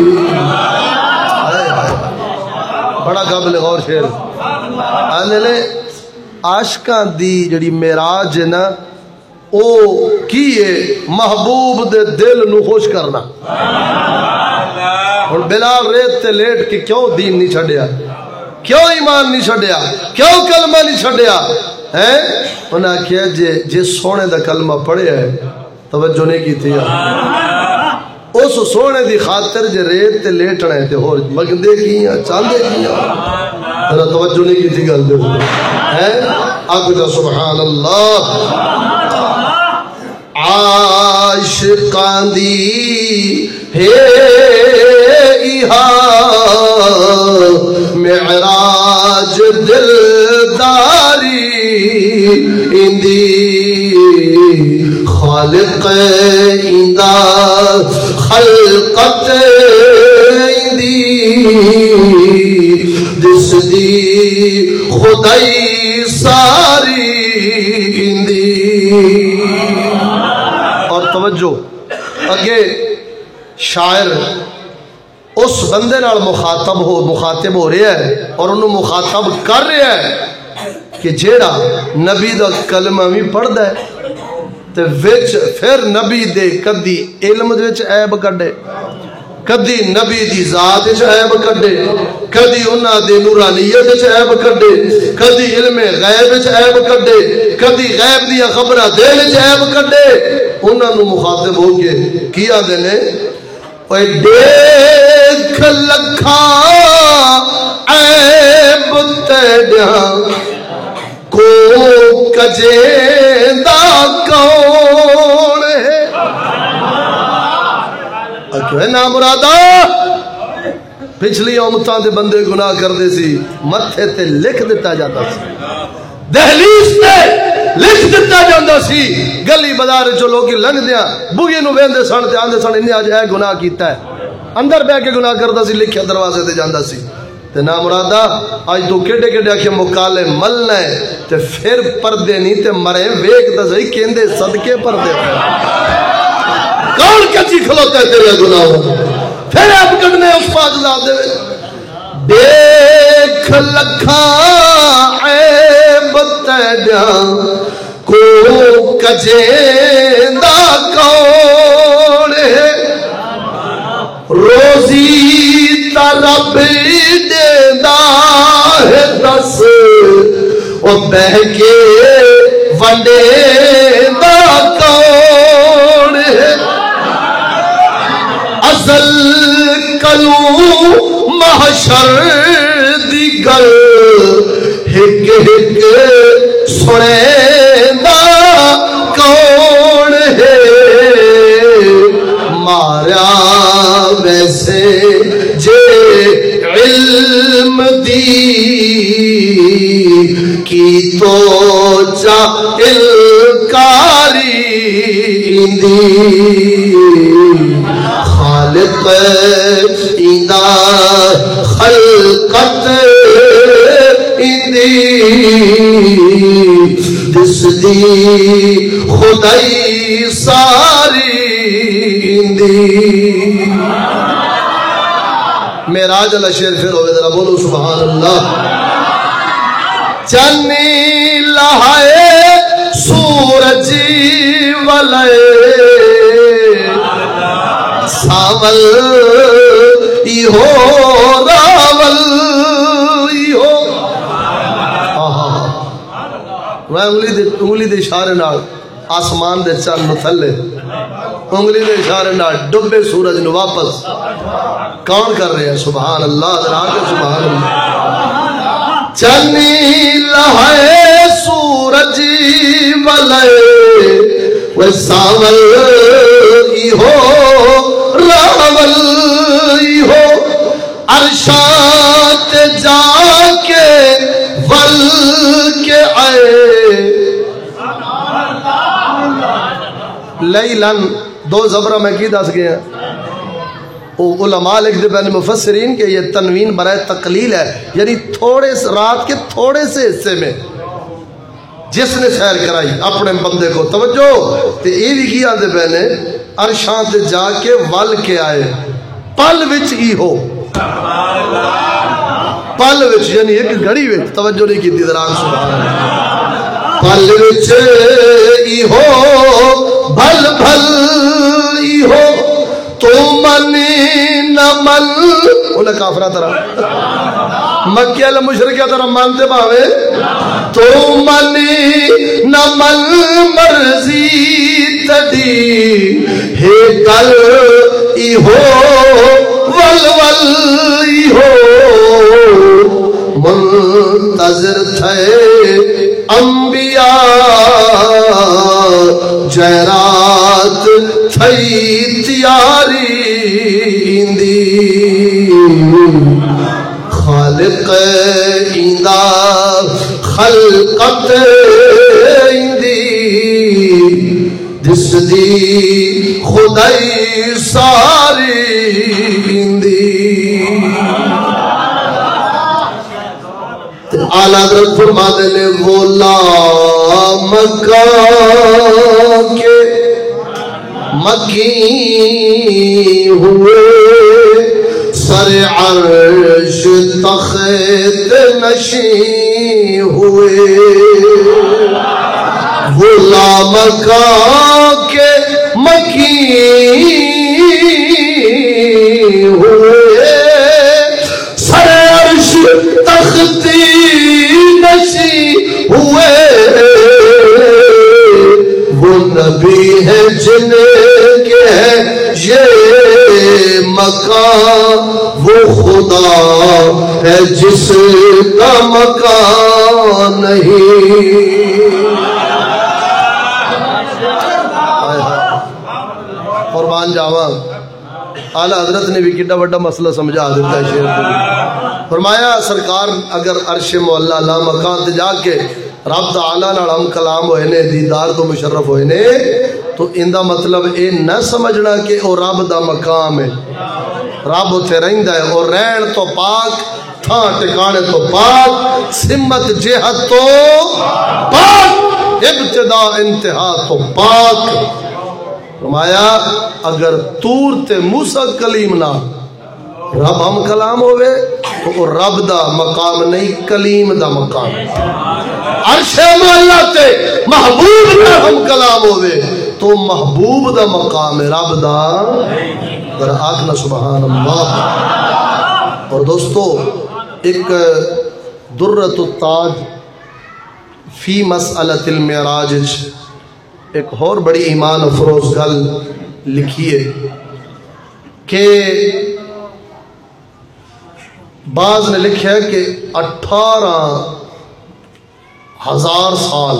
بڑا قابل غور شعر آنے لے عاشقاں دی جڑی معراج ہے نا او کیے محبوب دے دل نو خوش کرنا اور بلال ریت تے لیٹ کے کیوں دین نہیں چھڑیا کیوں ایمان نہیں چھڑیا کیوں کلمہ نہیں چھڑیا ہیں انہاں کیا جے جے سونے دا کلمہ پڑھے ہے توجہ نہیں کی تھی اس سونے دی خاطر جے ریت تے لیٹنا ہے تے ہور مگندے کیاں چاندے کیاں ذرا توجہ نہیں کی تھی گل دے ہیں آگو جا سبحان اللہ عاشقاں دی ہے ایہا معراج دلداری اندی خالق اندہ خلقت اندی دس دی خدائی ساری اندی اور توجہ اگے شاعر اس بندے نال مخاطب ہو مخاطب ہو رہا ہے اور انہوں مخاطب کر رہا ہے کہ جیڑا نبی دا کلمہ بھی پڑھ دے تے وچ پھر نبی دے کدی علم دے وچ عیب کڈے کدی نبی دی ذات وچ عیب کڈے کدی انہاں دی نورانیت وچ عیب کڈے کدی علم غیب وچ عیب کڈے کدی غیب دی خبراں دے وچ عیب کڈے انہاں نو مخاطب ہو کے کی آندے نے اوے دیکھ لکھا عیب تیڑیاں کو کجیندہ کون ہے اکوے نا مرادہ پچھلی امتاں دے بندے گناہ کر دے سی متھے تے لکھ دیتا جاتا سی دہلیز تے لکھ دیتا جاتا سی گلی بازار جو لوگی لنگ دیا بوگی نو بیندے سن تے آندے سن انہیں آج اے گناہ کیتا ہے اندر بے کے گناہ کرتا سی لکھے دروازے تے جاندہ سی تے نا مرادہ آج تو کیڑے کیڑے آکھے مکالے ملنا ہے تے پھر پردے نہیں تے مرے ویک دا صحیح کہندے صدقے پردے کون کچی کھلوتا ہے تیرے گناہ ہو پھر آپ کڑنے اس پاک ذات دے دیکھ لکھا عیب تیڑیاں کو کجیندہ کون ہے روزی تا رب دیندہ ہے دس او بہ کے ونڈیندہ کون ہے ازل کلو محشر دی گل ہک ہک سنیندہ کون ہے ماریا ویسے جے سوچا الکاری دی خالق ایندہ خلقت ایندی دس دی خدائی ساری ایندی میراج اللہ شیر پھر ہوئے ذرا بولو سبحان اللہ چنی لہائے سورجی والے ساول ایہو راول ایہو میں انگلی دے انگلی دے اشارے نال آسمان دے چند تھلے انگلی دے اشارے نال ڈبے سورج نو واپس کون کر رہے ہیں سبحان اللہ درآگے سبحان اللہ چنی لہائے سورجی والے وہ ساول ایہو راول ایہو عرشات جا کے ول کے آئے لیلن دو زبرہ میں کی دس گئے ہیں علماء لکھ دے پہلے مفسرین کہ یہ تنوین برائے تقلیل ہے یعنی تھوڑے رات کے تھوڑے سے حصے میں جس نے سیر کرائی اپنے بندے کو توجہ تے یہ بھی کیا دے پہلے عرشاں تے جا کے ول کے آئے پل وچ ہی ہو پل وچ یعنی ایک گھڑی وچ توجہ نہیں کی دی دراغ سبحان اللہ پل وچ ہی ہو بھل بھل ہی ہو تو منی نمل انہیں کافرہ طرح مکی اللہ مشرقیہ طرح مانتے باوے تو منی نمل مرضی تدی ہے کل ای ہو ول ول ای ہو منتظر تھے انبیاء جہرات تھئی تیاری دی خالق ایندہ خلقت ایندی دس دی خدائی ساری ایندی اعلیٰ حضرت فرما دینے وہ لا مکہ کے مکی ہوئے سر عرش تخت نشیں ہوئے وہ لا مکہ کے مکی ہوئے سر عرش تختی نشیں ہوئے وہ نبی ہے جن کے ہے یہ مکان وہ خدا ہے جس کا مکان نہیں قربان جاواں اعلیٰ حضرت نے بھی کتنا بڑا مسئلہ سمجھا دیتا ہے شیر کو فرمایا سرکار اگر عرش مولا لا مکان تے جا کے رب تعالیٰ نال ہم کلام ہوئے نے دیدار تو مشرف ہوئے نے تو اندہ مطلب اے نہ سمجھنا کہ او رب دا مقام ہے رب اتھے رہندہ ہے اور رہن تو پاک تھا ٹکانے تو پاک سمت جہت تو پاک ابتدا انتہا تو پاک فرمایا اگر تور تے موسیٰ کلیم نہ رب ہم کلام ہوئے تو رب دا مقام نہیں کلیم دا مقام عرش مولا تے محبوب نہ ہم کلام ہوئے تو محبوب دا مقام رب دا در آکنا سبحان اللہ اور دوستو ایک درۃ التاج فی مسئلۃ المعراج ایک اور بڑی ایمان افروز گل لکھیے کہ بعض نے لکھا ہے کہ اٹھارہ ہزار سال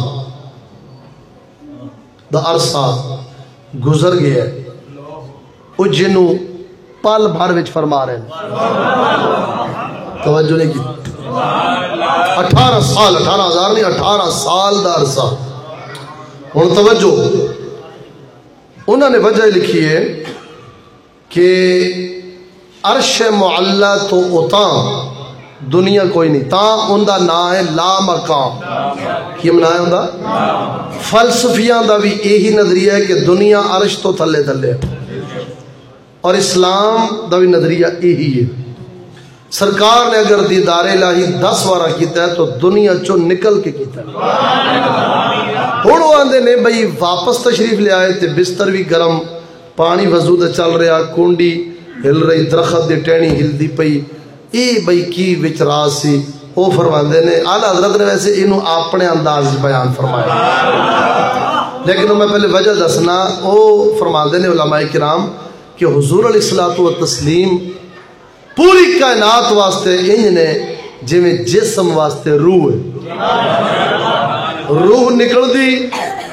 دا عرصہ گزر گیا ہے وہ جنوں پل بھر وچ فرما رہے ہیں توجہ نہیں کی اٹھارہ سال، اٹھارہ ہزار نہیں، اٹھارہ سال دا عرصہ۔ ہن توجہ، انہوں نے وجہ لکھی ہے کہ عرش معلی تو اتاں دنیا کوئی نہیں، تاں ان دا نا ہے لا مقام۔ کی منا ہے ان دا؟ فلسفیاں دا بھی یہی نظریہ ہے کہ دنیا عرش تو تھلے تھلے ہے، اور اسلام دا بھی نظریہ یہی ہے۔ سرکار نے اگر دیدار الہی دس وارہ کیتا ہے تو دنیا چو نکل کے کیتا ہے۔ ہن وہ آندے نے بھئی واپس تشریف لے آئے تے بستر بھی گرم، پانی وضو تے چل رہا، کونڈی ہل رہی، درخت دی ٹہنی ہلدی پئی، اے بھئی کی وچ راز سی؟ وہ فرماندے نے اعلیٰ حضرت نے ویسے انہوں اپنے انداز بیان فرمایا، لیکن میں پہلے وجہ دسنا، وہ فرماندے نے علماء کرام کہ حضور علیہ الصلوۃ والتسلیم پوری کائنات واسطے انج نے جویں جسم واسطے روح ہے، روح نکل دی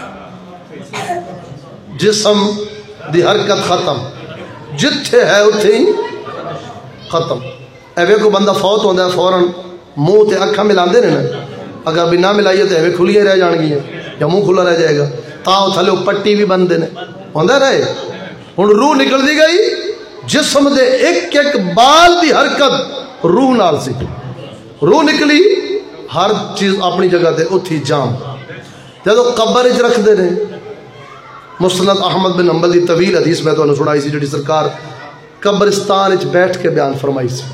جسم دی حرکت ختم، جتھے ہے اتھے ہی ختم۔ ایوے کو بندہ فوت ہوتا ہے فوراً منہ تے اکھاں ملاندے نے نا، اگر بھی نہ ملائیے تو ایوے کھلیے رہ جان گی یا منہ کھلا رہ جائے گا، تاں تھلے پٹی بھی بندے نے ہوندہ رہے۔ ہن روح نکل دی گئی، جسم دے ایک ایک بال دی حرکت روح نال سی، روح نکلی ہر چیز اپنی جگہ تے اتھی جام۔ جدو قبر اچ رکھ دے نے، مسند احمد بن حنبل دی طویل حدیث میں تو سنائی سی جڑی سرکار قبرستان اچ بیٹھ کے بیان فرمائی سی،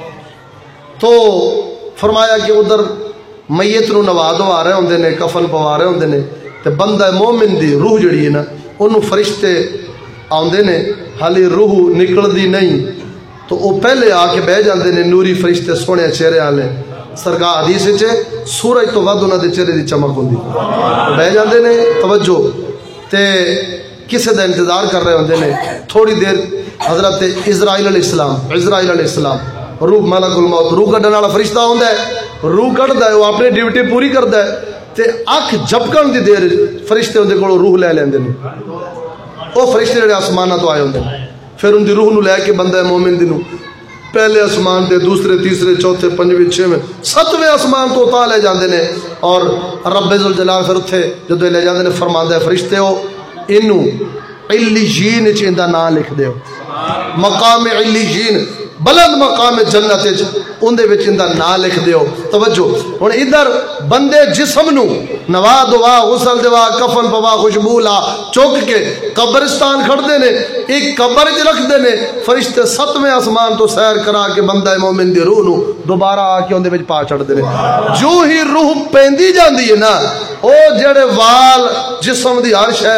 تو فرمایا کہ ادھر میت نو نوا دوا رہے ہوندے نے، کفن پوا رہے ہوندے نے، تے بندہ مومن دی روح جڑی ہے نا انہوں فرشتے آندے نے، حالی روح نکل دی نہیں تو وہ پہلے آ کے بہ جاندے نے، نوری فرشتے سونے چہرے والے، سرکار حدیث وچ سورج تو ود انہاں دے چہرے دی چمک ہوندی، بہ جاندے نے۔ توجہ، تے کسے دا انتظار کر رہے ہوندے نے، تھوڑی دیر حضرت اسرائیل علیہ السلام اسرائیل علیہ السلام روح ملک الموت روح کڈن والا فرشتہ ہوندا ہے، روح کڈدا ہے، وہ اپنی ڈیوٹی پوری کردا ہے، تے اکھ جھپکن دی دیر فرشتے اون دے کولوں روح لے لیندے نے، وہ فرشتے جڑے آسماناں تو آئے ہوندے نے، پھر ان دی روح نو لے کے بندہ مومن دی نو پہلے آسمان تے دوسرے تیسرے چوتھے پنجویں چھویں ستویں آسمان تو اتا لے جاندے نے، اور رب ذوالجلال پھر اتھے جدو لے جاندے نے فرماندا ہے فرشتے ہو اینو علیین وچ ایندا نام لکھ دیو، مقام علیین بلند مقام جنت وچ اون دے وچ ایندا نام لکھ دیو۔ توجہ، ہن ادھر بندے جسم نو نوا دوا غسل دوا کفن پوا خوشبو لا چک کے قبرستان کھڑدے نے، ایک قبر وچ رکھ دے نے، فرشتے ستویں آسمان تو سیر کرا کے بندہ مومن دی روح نو دوبارہ آ کے اون دے وچ پا چھڑ دے نے۔ جو ہی روح پیندی جاندی ہے نا، او جڑے وال جسم دی ہر شے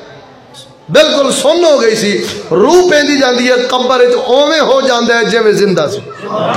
بالکل سن ہو گئی سی، روح پیندی جاندی ہے قبر وچ اوویں ہو جاندا ہے جویں زندہ سی۔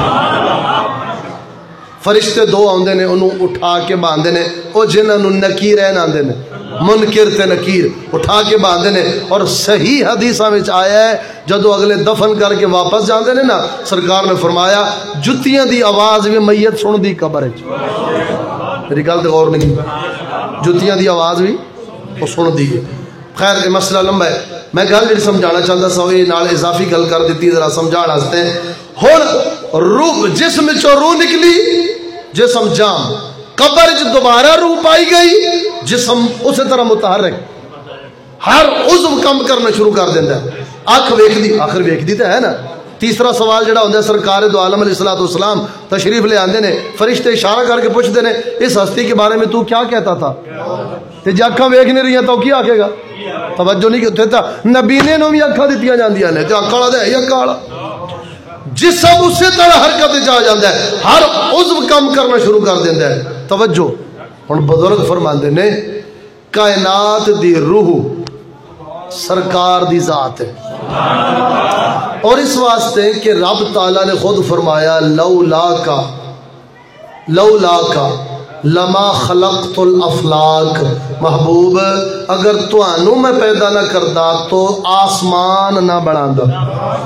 فرشتے دو آندے نے، انہوں اٹھا کے باندھے نے، او جنہاں نوں نکیرین آندے نے، منکر تے نکیر اٹھا کے باندھے نے، اور صحیح حدیثاں وچ آیا ہے جدو اگلے دفن کر کے واپس جاندے نے نا، سرکار نے فرمایا جتیاں دی آواز بھی میت سن دی قبر وچ۔ میری گل تے غور نہیں، جتیاں دی آواز بھی وہ سن دی ہے۔ خیر یہ مسئلہ لمبا ہے، میں گل جی سمجھانا چاہتا سا یہ نال اضافی گل کر دیتی ذرا سمجھانا واسطے۔ ہن روح جسم چوں روح نکلی، جسم جام، قبر چ دوبارہ روح پائی گئی، جسم اسی طرح متحرک، ہر عضو کم کرنا شروع کر دینا ہے، اکھ ویکھ دی آخر ویکھ دی تو ہے نا۔ تیسرا سوال جڑا ہوتا ہے سرکار دو عالم علیہ الصلوۃ والسلام تشریف لے آندے نے، فرشتے اشارہ کر کے پوچھتے نے اس ہستی کے بارے میں تو کیا کہتا تھا، تے جے اکھاں ویکھ نہیں رہی تو کیا آکھے گا؟ توجہ نہیں کہ تھا نبی نے نو بھی اکھاں دتیاں جاندیاں نے تے اکھاں والا تے ہے اکھاں والا، جسم اسی طرح حرکت وچ آ جاندا ہے، ہر عضو کم کرنا شروع کر دیندا ہے۔ توجہ، ہن بزرگ فرماندے نے کائنات دی روح سرکار دی ذات ہے، اور اس واسطے کہ رب تعالیٰ نے خود فرمایا لولا کا لولا کا لما خلقت الافلاک، محبوب اگر تانوں میں پیدا نہ کردا تو آسمان نہ بناندا،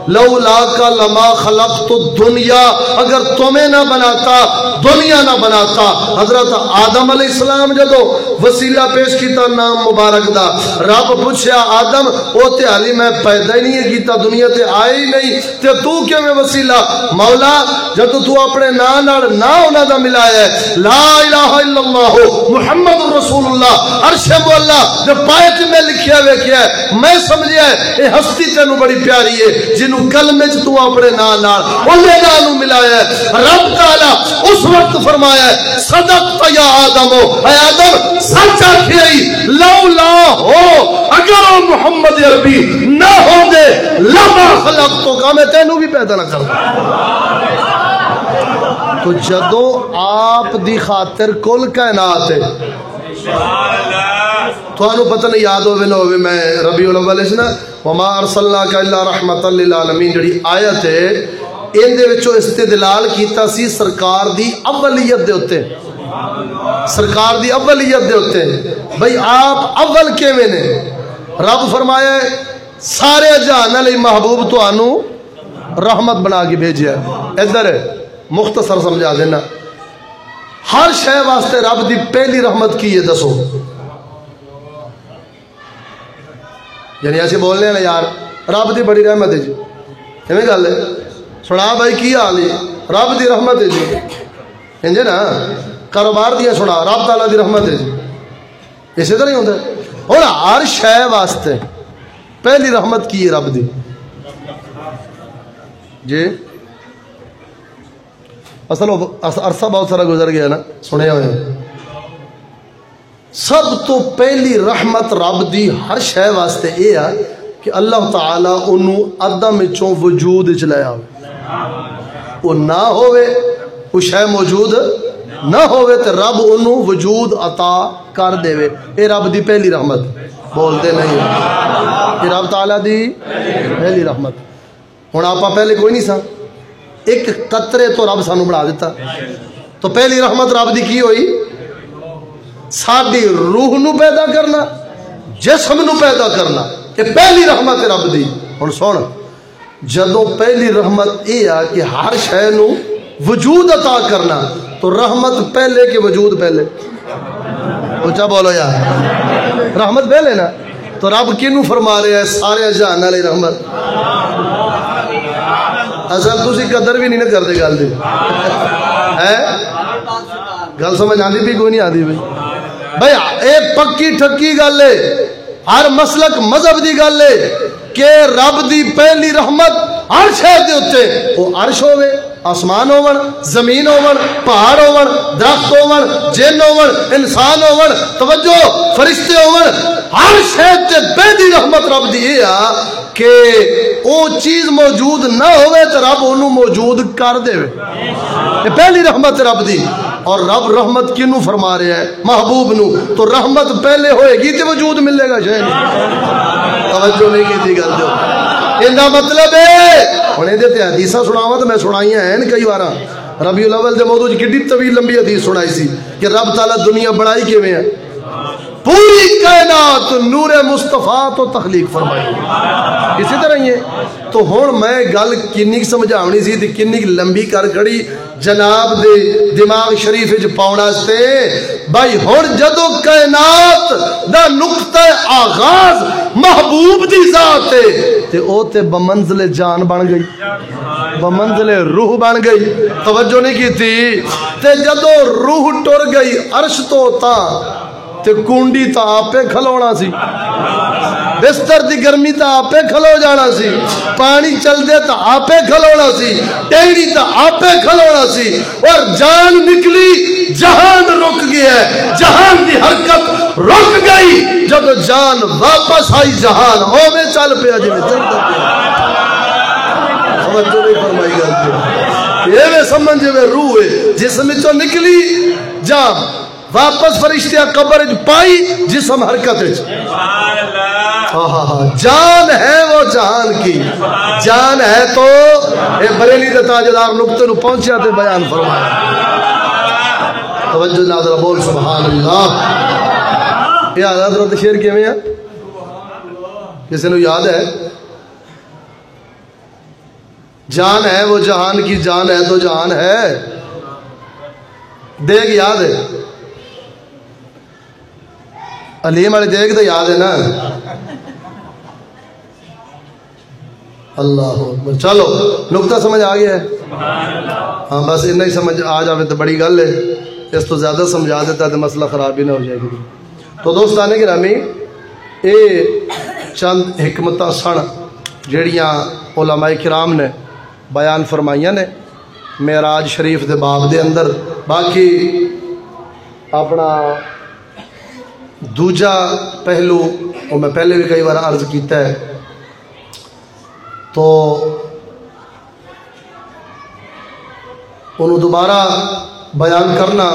لولا کا لما خلقت الدنیا، اگر تمہیں نہ بناتا دنیا نہ بناتا۔ حضرت آدم علیہ السلام جدو وسیلہ پیش کیتا نام مبارک دا، رب پوچھیا آدم او تے علی میں پیدا ہی نہیں کیتا، دنیا تے آئے ہی نہیں، تے تو کیوں میں وسیلہ؟ مولا جدو تو اپنے نا نال نا انہاں دا ملایا ہے، لا الہ الا اللہ محمد رسول اللہ، عرش مولا دے پائے تے میں لکھیا ہوئے کیا ہے، میں سمجھیا ہے اے ہستی تینوں بڑی پیاری ہے جنوں کلمے چ تو اپنے نا نال اونے نال ملایا ہے۔ رب تعالی اس وقت فرمایا ہے صدقت یا آدم، اے آدم سچ آکھیائی، لولا ہو اگر وہ محمد عربی نہ ہو دے لما خلقتو کا، میں تینوں بھی پیدا نہ کرتا۔ تو جدو آپ دی خاطر کل کائنات ہے، تو انہوں پتہ نہیں یاد ہوئے نہ ہوئے، میں ربیع الاول اس نا وما ارسلناک الا رحمت للعالمین جڑی آیت ہے ان دے وچوں استدلال کیتا سی سرکار دی اولیت دے ہوتے، سرکار دی اولیت دے ہوتے بھئی آپ اول کیویں نے؟ رب فرمایا ہے سارے جہان علی محبوب تو آنو رحمت بنا کے بھیجیا ہے۔ ادھر ہے مختصر سمجھا دینا، ہر شے واسطے رب دی پہلی رحمت کی ہے دسو؟ یعنی ایسے بولنے ہیں یار رب دی بڑی رحمت ہے جی، ہمیں گل ہے سنا بھائی کی حال ہے، رب دی رحمت ہے جی، انجے نا کاروبار دیا سنا رب تعالیٰ دی رحمت ہے جی، اسی طرح نہیں ہوتا ہے۔ اور ہر شے واسطے پہلی رحمت کی ہے رب دی جی۔ اصل عرصہ بہت سارا گزر گیا نا، سنے ہوئے سب تو پہلی رحمت رب دی ہر شے واسطے یہ ہے کہ اللہ تعالیٰ انہوں عدم چوں وجود چلایا ہوئے، وہ نہ ہوئے وہ شے موجود نہ ہوئے تو رب انہوں وجود عطا کر دے وے، اے رب دی پہلی رحمت بولتے نہیں، یہ رب تعالیٰ دی پہلی رحمت۔ ہوں آپ پہلے کوئی نہیں سا، ایک قطرے تو رب سانو بنا دیتا، تو پہلی رحمت رب دی کی ہوئی؟ ساڈی روح نو پیدا کرنا، جسم نو پیدا کرنا، یہ پہلی رحمت رب دی۔ ہن سن جدوں پہلی رحمت یہ ہے کہ ہر شے نو وجود عطا کرنا، تو رحمت پہلے کہ وجود پہلے؟ اونچا بولو یار، رحمت پہلے نا، تو رب کینوں فرما رہے ہیں سارے جہان والی رحمت؟ اصل تسی قدر بھی نہیں نہ کرتے گل دی ہے، گل سمجھ آندی بھی کوئی نہیں آندی بھائی بھائی اے پکی ٹھکی گل ہے، ہر مسلک مذہب دی گل ہے کہ رب دی پہلی رحمت ہر شے دے اوتے، وہ عرش ہوے، آسمان ہون، زمین ہون، پہاڑ ہون، درخت ہون، جن ہون، انسان ہون، توجہ فرشتے ہون، ہر شے تے پہلی رحمت رب دی ہے کہ او چیز موجود نہ ہوئے تو رب انہوں موجود کر دے، یہ پہلی رحمت رب دی۔ اور رب رحمت کنوں فرما رہے ہیں؟ محبوب نو، تو رحمت پہلے ہوئے گی تو وجود ملے گا شاید نہیں، توجہ نہیں کی تھی گل جو انہا مطلب ہے۔ انہیں دیتے حدیثہ سناوا تو میں سنائی ہیں کئی بارا، ربیع الاول دے موضوع کتنی طویل لمبی حدیث سنائی سی کہ رب تعالیٰ دنیا بڑائی کے میں ہے، پوری کائنات نور مصطفیٰ تو تخلیق فرمائی، اسی طرح ہی ہے۔ تو ہون میں گل کنی سمجھاونی سی تھی کنی لمبی کر کھڑی جناب دے دماغ شریف وچ پاؤنا سے بھائی ہون جدو کائنات دا نقطہ آغاز محبوب دی ذات ہے تے او تے بمنزل جان بن گئی، بمنزل روح بن گئی، توجہ نہیں کی تھی تے جدو روح ٹر گئی عرش تو تا تے کنڈی تا آپے کھلونا سی، بستر دی گرمی تا آپے کھلو جانا سی، پانی چل دے تا آپے کھلونا سی، ٹینگی تا آپے کھلونا سی، اور جان نکلی جہان رک گیا ہے، جہان دی حرکت رک گئی، جب جان واپس آئی جہان ہوئے چل پہ آجے میں چل پہ سمجھ جو نہیں فرمائی گا یہ میں سمجھے میں روح ہے جسم چو نکلی جان واپس فرشتیاں قبر پائی جسم حرکت جان ہے وہ جہان کی جان ہے تو اے بریلی دے تاجدار نقطے نو پہنچیا تے بیان فرمایا توجہ ناظرہ بول سبحان اللہ۔ یہ حضرت شیر کیویں ہے کسی نو یاد ہے؟ جان ہے وہ جہان کی جان ہے تو جہان ہے. دیکھ یاد ہے علیم والی دیکھ تو یاد ہے نا. اللہ اکبر. چلو نقطہ سمجھ آ گیا ہے. ہاں بس اتنا ہی سمجھ آ جائے تو بڑی گل ہے. اس تو زیادہ سمجھا دیتا تو مسئلہ خراب ہی نہ ہو جائے گی. تو دوستانے گرامی اے چند حکمتاں سن جڑیاں علماء کرام نے بیان فرمائیاں نے معراج شریف دے باب دے اندر. باقی اپنا دوجا پہلو وہ میں پہلے بھی کئی بار عرض کیتا ہے تو انہوں دوبارہ بیان کرنا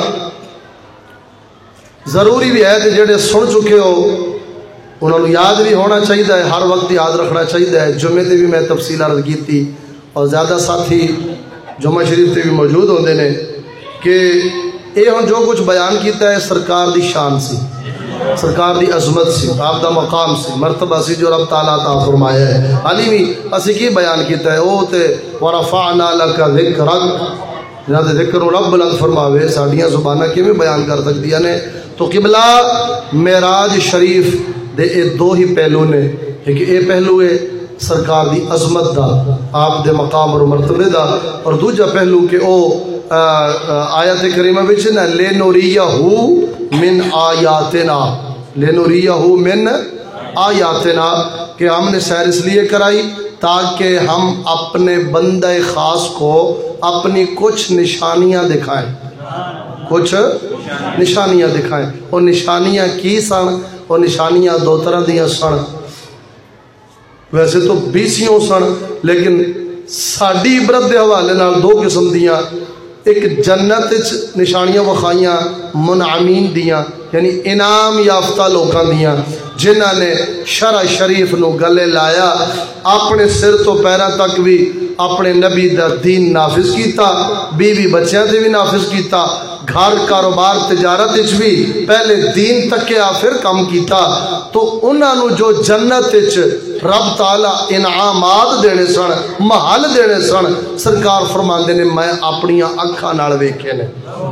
ضروری بھی ہے کہ جڑے سن چکے ہو انہوں نے یاد بھی ہونا چاہیے ہے. ہر وقت یاد رکھنا چاہیے ہے. جمعے تے بھی میں تفصیل عرض کی تھی اور زیادہ ساتھی جمعہ شریف تے بھی موجود ہوندے نے کہ یہ ہم جو کچھ بیان کیتا ہے سرکار دی شان سی, سرکار دی عظمت سی, آپ دا مقام سی, مرتبہ سی جو رب تعالیٰ عطا فرمایا ہے. علیمی اسی کی بیان کیتا ہے او تے ورفعنا لک ذکرک جنہاں دے ذکر رب بلند فرماوے ساڑیاں زبانہ کی میں بیان کر سکتی نے. تو قبلہ معراج شریف دے اے دو ہی پہلو نے. ایک اے پہلو ہے سرکار دی عظمت دا, آپ دے مقام اور مرتبے دا, اور دوجا پہلو کہ او آیت کریمہ بچ نا لِنُرِيَهُ من آیاتنا, لِنُرِيَهُ من آیاتنا کہ ہم نے سیر اس لیے کرائی تاکہ ہم اپنے بندہ خاص کو اپنی کچھ نشانیاں دکھائیں, کچھ نشانیاں دکھائیں. اور نشانیاں کی سن؟ اور نشانیاں دو طرح دیاں سن. ویسے تو بیسیوں سن لیکن ساڑی عبرت دے حوالے نال دو قسم دیاں. ایک جنت نشانیاں وخائیاں منعمین دیاں یعنی انعام یافتہ لوکاں دیاں جنہاں نے شرع شریف نو گلے لایا, اپنے سر تو پیرا تک بھی اپنے نبی دا دین نافذ کیتا, بیوی بچیاں تے بھی نافذ کیتا, گھر کاروبار تجارت اچ بھی پہلے دین تکیا پھر کم کیتا. تو انہاں نو جو جنت اچ رب تعالیٰ انعامات دینے سن, محل دینے سن, سرکار فرماندے نے میں اپنیاں اکھاں نال ویکھے نے.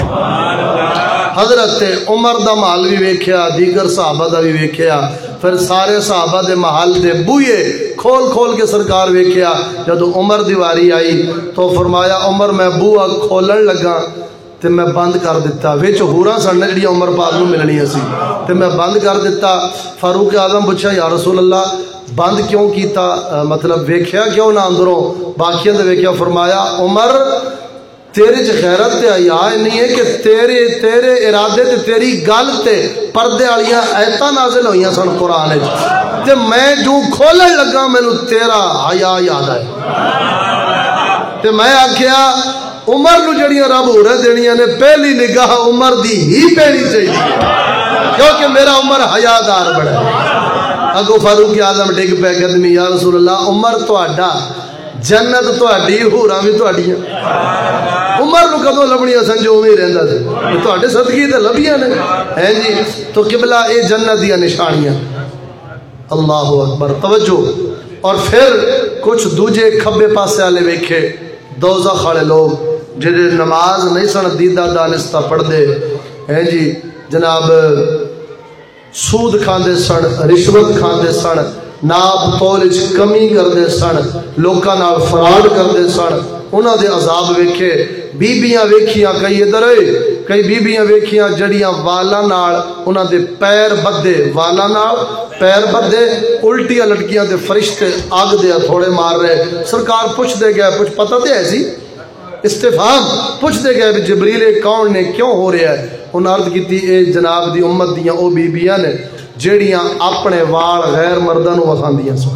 حضرت عمر دا محل بھی ویکھیا, دیگر صحابہ دا بھی ویکھیا, پھر سارے صحابہ دے محل دے بوئے کھول کھول کے سرکار ویکھیا. جدو عمر دی واری آئی تو فرمایا عمر میں بوہ کھولن لگا تے میں بند کر دیتا. وچ ہوراں سن جڑیاں عمر پاک نوں ملنیاں سی تے میں بند کر دیتا. فاروق اعظم پوچھا یا رسول اللہ بند کیوں کیتا, مطلب ویکھیا کیوں نہ اندروں باقیاں تے ویکھیا. فرمایا عمر تیرے چ غیرت تے حیا نہیں ہے کہ تیرے تیرے ارادے تے تیری گل تے پردے والیاں ایتاں نازل ہوئیاں سن قرآن وچ تے میں جو کھولن لگا مینوں تیرا حیا یاد آیا تے میں آکھیا عمر نو جڑیاں رب ہو رہے دینیاں نے پہلی نگاہ عمر دی ہی پہنی چاہیے کیونکہ میرا عمر حیا دار بڑا ہے. اگو فاروق اعظم ڈگ پہ قدمی یا رسول اللہ عمر تہاڈا جنت تہاڈی ہوراں وی تہاڈیاں. عمر نو کدوں لبنیاں سن جو اوویں رہندا سی, تہاڈے صدقے تے لبیاں نے ہیں جی. تو قبلہ اے جنت دیاں نشانیاں. اللہ اکبر. توجہ. اور پھر کچھ دوجے کھبے پاسے والے ویکھے دوزخ والے لوگ جڑے نماز نہیں سن دیدہ دانستہ پڑھ دے ہیں جی, جناب سود کھاندے سن, رشوت کھاندے سن, ناپ تول وچ کمی کردے سن, لوکاں نال فراڈ کردے سن. انہاں دے عذاب ویکھے. بیبیاں ویکھیاں کئی ادھر کئی بیبیاں ویکھیاں جڑیاں والاں نال انہاں دے پیر بدے, والاں نال پیر بدے, الٹیاں لٹکیاں تے فرشتے اگ دے تھوڑے مار رہے. سرکار پوچھ دے گئے, پوچھ پتہ تے ہے سی استفہام پوچھ دے گئے جبریل کون نے کیوں ہو رہا ہے. انہاں عرض کیتی اے جناب دی امت دیاں او بیبیاں نے جیڑیاں اپنے وال غیر مرداں نو وکھاندیاں سن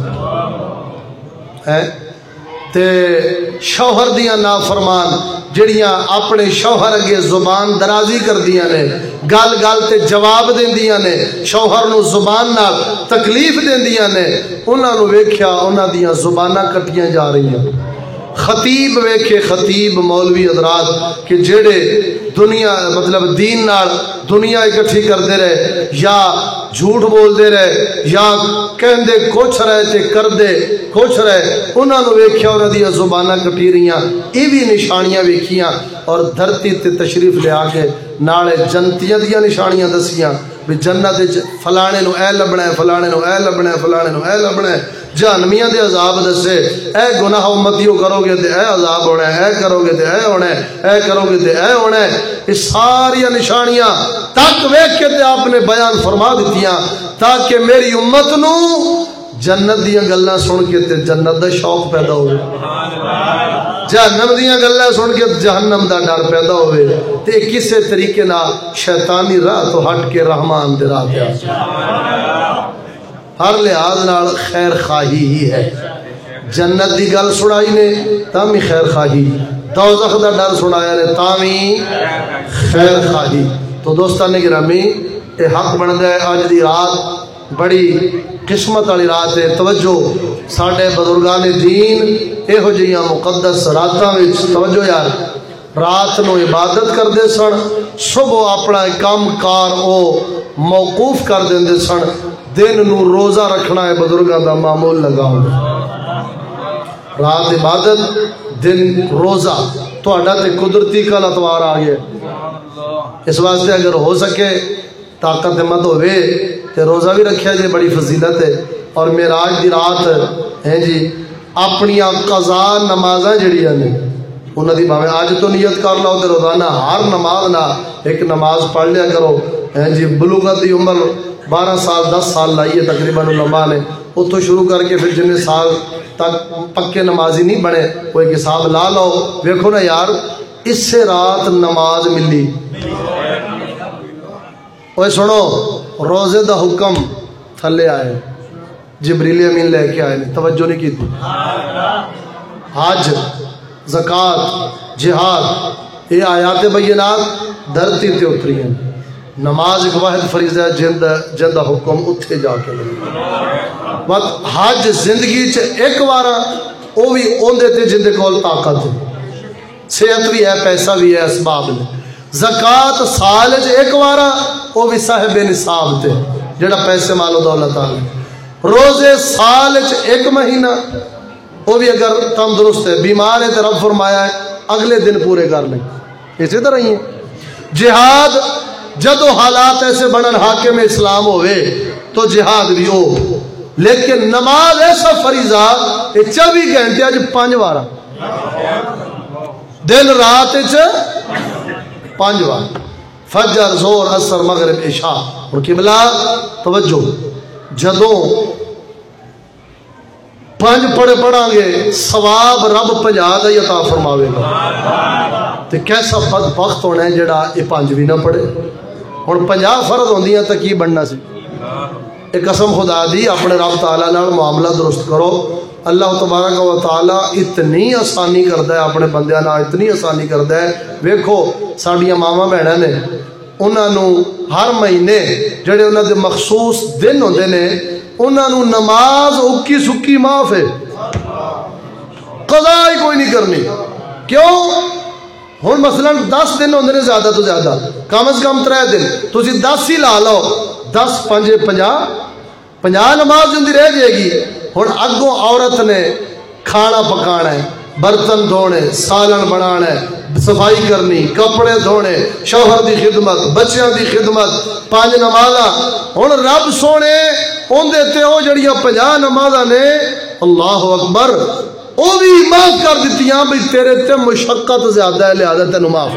ہے تے شوہر دیاں نافرمان جڑیاں اپنے شوہر اگے زبان درازی کر دیاں نے, گل گل تے جواب دیندیاں نے, شوہر نو زبان نال تکلیف دیندیاں نے. انہاں نو ویکھیا انہاں دیاں زباناں کٹیاں جا رہی ہیں, خطیب ویکھے خطیب مولوی حضرات کہ جڑے دنیا مطلب دین نال دنیا اکٹھی کردے رہے یا جھوٹ بول دے رہے یا کہندے کچھ رہے تے کردے کچھ رہے انہاں نو ویکھیا انہاں دی زباناں کٹی رہیاں ای بھی نشانیاں ویکھیاں اور دھرتی تے تشریف لے آ کے نالے جنتیاں دیاں نشانیاں دسیاں بھی جنت وچ فلانے نو اے لبنا ہے فلانے نو اے لبنا ہے فلانے نو اے لبنا ہے جہنمیاں دے عذاب دسے اے گناہ امتیوں کرو گے تے اے عذاب ہونا ہے اے کرو گے تے اے ہونا ہے اے کرو گے تے اے ہونا ہے اس ساری نشانیاں تک ویکھ کے تے آپ نے بیان فرما دتیاں تاکہ میری امت نو جنت دیاں گلاں سن کے تے جنت دا شوق پیدا ہوئے جہنم دیاں گلاں سن کے جہنم دا ڈر پیدا ہوئے تے کسے طریقے نہ شیطانی راہ تو ہٹ کے رحمان دے راہ تے آ ہر لحاظ نال خیر خواہی ہی ہے جنت دی گل سنائی نے تاں بھی خیر خواہی دوزخ دا ڈر سنایا نے تاں بھی خیر خواہی تو دوستان گرامی اے حق بندا ہے اج دی رات بڑی قسمت والی رات ہے توجہ ساڈے بزرگان دین یہو جہاں مقدس راتاں وچ توجہ یار رات نو عبادت کردے سن صبح اپنا کام کار او موقوف کر دیندے سن دن نو روزہ رکھنا ہے بزرگاں دا معمول لگاؤ رات عبادت دن روزہ تہاڈا تے قدرتی کل اتوار آ گیا اس واسطے اگر ہو سکے طاقت مند ہوئے تے روزہ بھی رکھیا جے بڑی فضیلت ہے اور معراج دی رات ہے جی اپنی قضا نمازاں جڑیاں نے انہاں دی بھاویں اج تو نیت کر لو تے روزانہ ہر نماز نہ ایک نماز پڑھ لیا کرو ہے جی بلوغت دی عمر بارہ سال دس سال لائیے تقریباً علماء نے اتوں شروع کر کے پھر جن سال تک پکے نمازی نہیں بنے وہ ایک حساب لا لو ویکھو نا یار اس سے رات نماز ملی اوے سنو روزے دا حکم تھلے آئے جبریل امین لے کے آئے توجہ نہیں کی تھی حج زکوٰۃ جہاد یہ آیات بینات دھرتی تے اتری ہیں نماز ایک واحد فریضہ ہے جن دا حکم اتھے جا کے وقت حج زندگی چ ایک وارا وہ بھی اوندے تے جن دے کول طاقت ہے صحت بھی ہے پیسہ بھی ہے اسباب نے زکوٰۃ سال چ ایک وارا وہ بھی صاحب نصاب تے جڑا پیسے مال و دولت آ روزے سال چ ایک مہینہ وہ بھی اگر تندرست ہے بیمار ہے تو رب فرمایا ہے اگلے دن پورے کر لیں اسی طرح ہی ہے جہاد جدو حالات ایسے بنن حاکم اسلام ہوئے تو جہاد بھی ہو لیکن نماز ایسا فریضہ یہ چوبی گھنٹے اج پانچ بار دن رات پانچ بار فجر زور اثر مغرب عشاء اور قبلہ توجہ جدوں پانچ پڑھے پڑھا گے ثواب رب پنجا دا ہی عطا فرماوے گا تو کیسا بدبخت ہونا ہے جڑا یہ پانچ بھی نہ پڑھے اور پنجا فرض ہوندیاں تا کی بننا سی ایک قسم خدا دی اپنے رب تعالیٰ نال معاملہ درست کرو اللہ تبارک و تعالیٰ اتنی آسانی کرتا ہے اپنے بندیاں نال اتنی آسانی کرتا ہے ویکھو ساڈیاں ماواں بہناں نے انہاں نو ہر مہینے جڑے انہاں دے مخصوص دن ہوندے نے انہاں نو نماز اکی سکی معاف ہے قضا ہی کوئی نہیں کرنی کیوں ہن مثلا دس دن ہوندے نے زیادہ تو زیادہ کم از کم ترے دن تسی دس ہی لا لو دس پنجے پنجا پنجا نماز جندی رہ جائے گی ہن اگوں عورت نے کھانا پکانا ہے برتن دھونے سالن بنانا ہے صفائی کرنی کپڑے دھونے شوہر دی خدمت بچیاں دی خدمت پانچ نمازاں ہن رب سونے اوندے تے او جڑیاں پنجا نمازاں نے اللہ اکبر او بھی معاف کر دتیاں بھئی تیرے تے مشقت زیادہ ہے لہذا تینوں معاف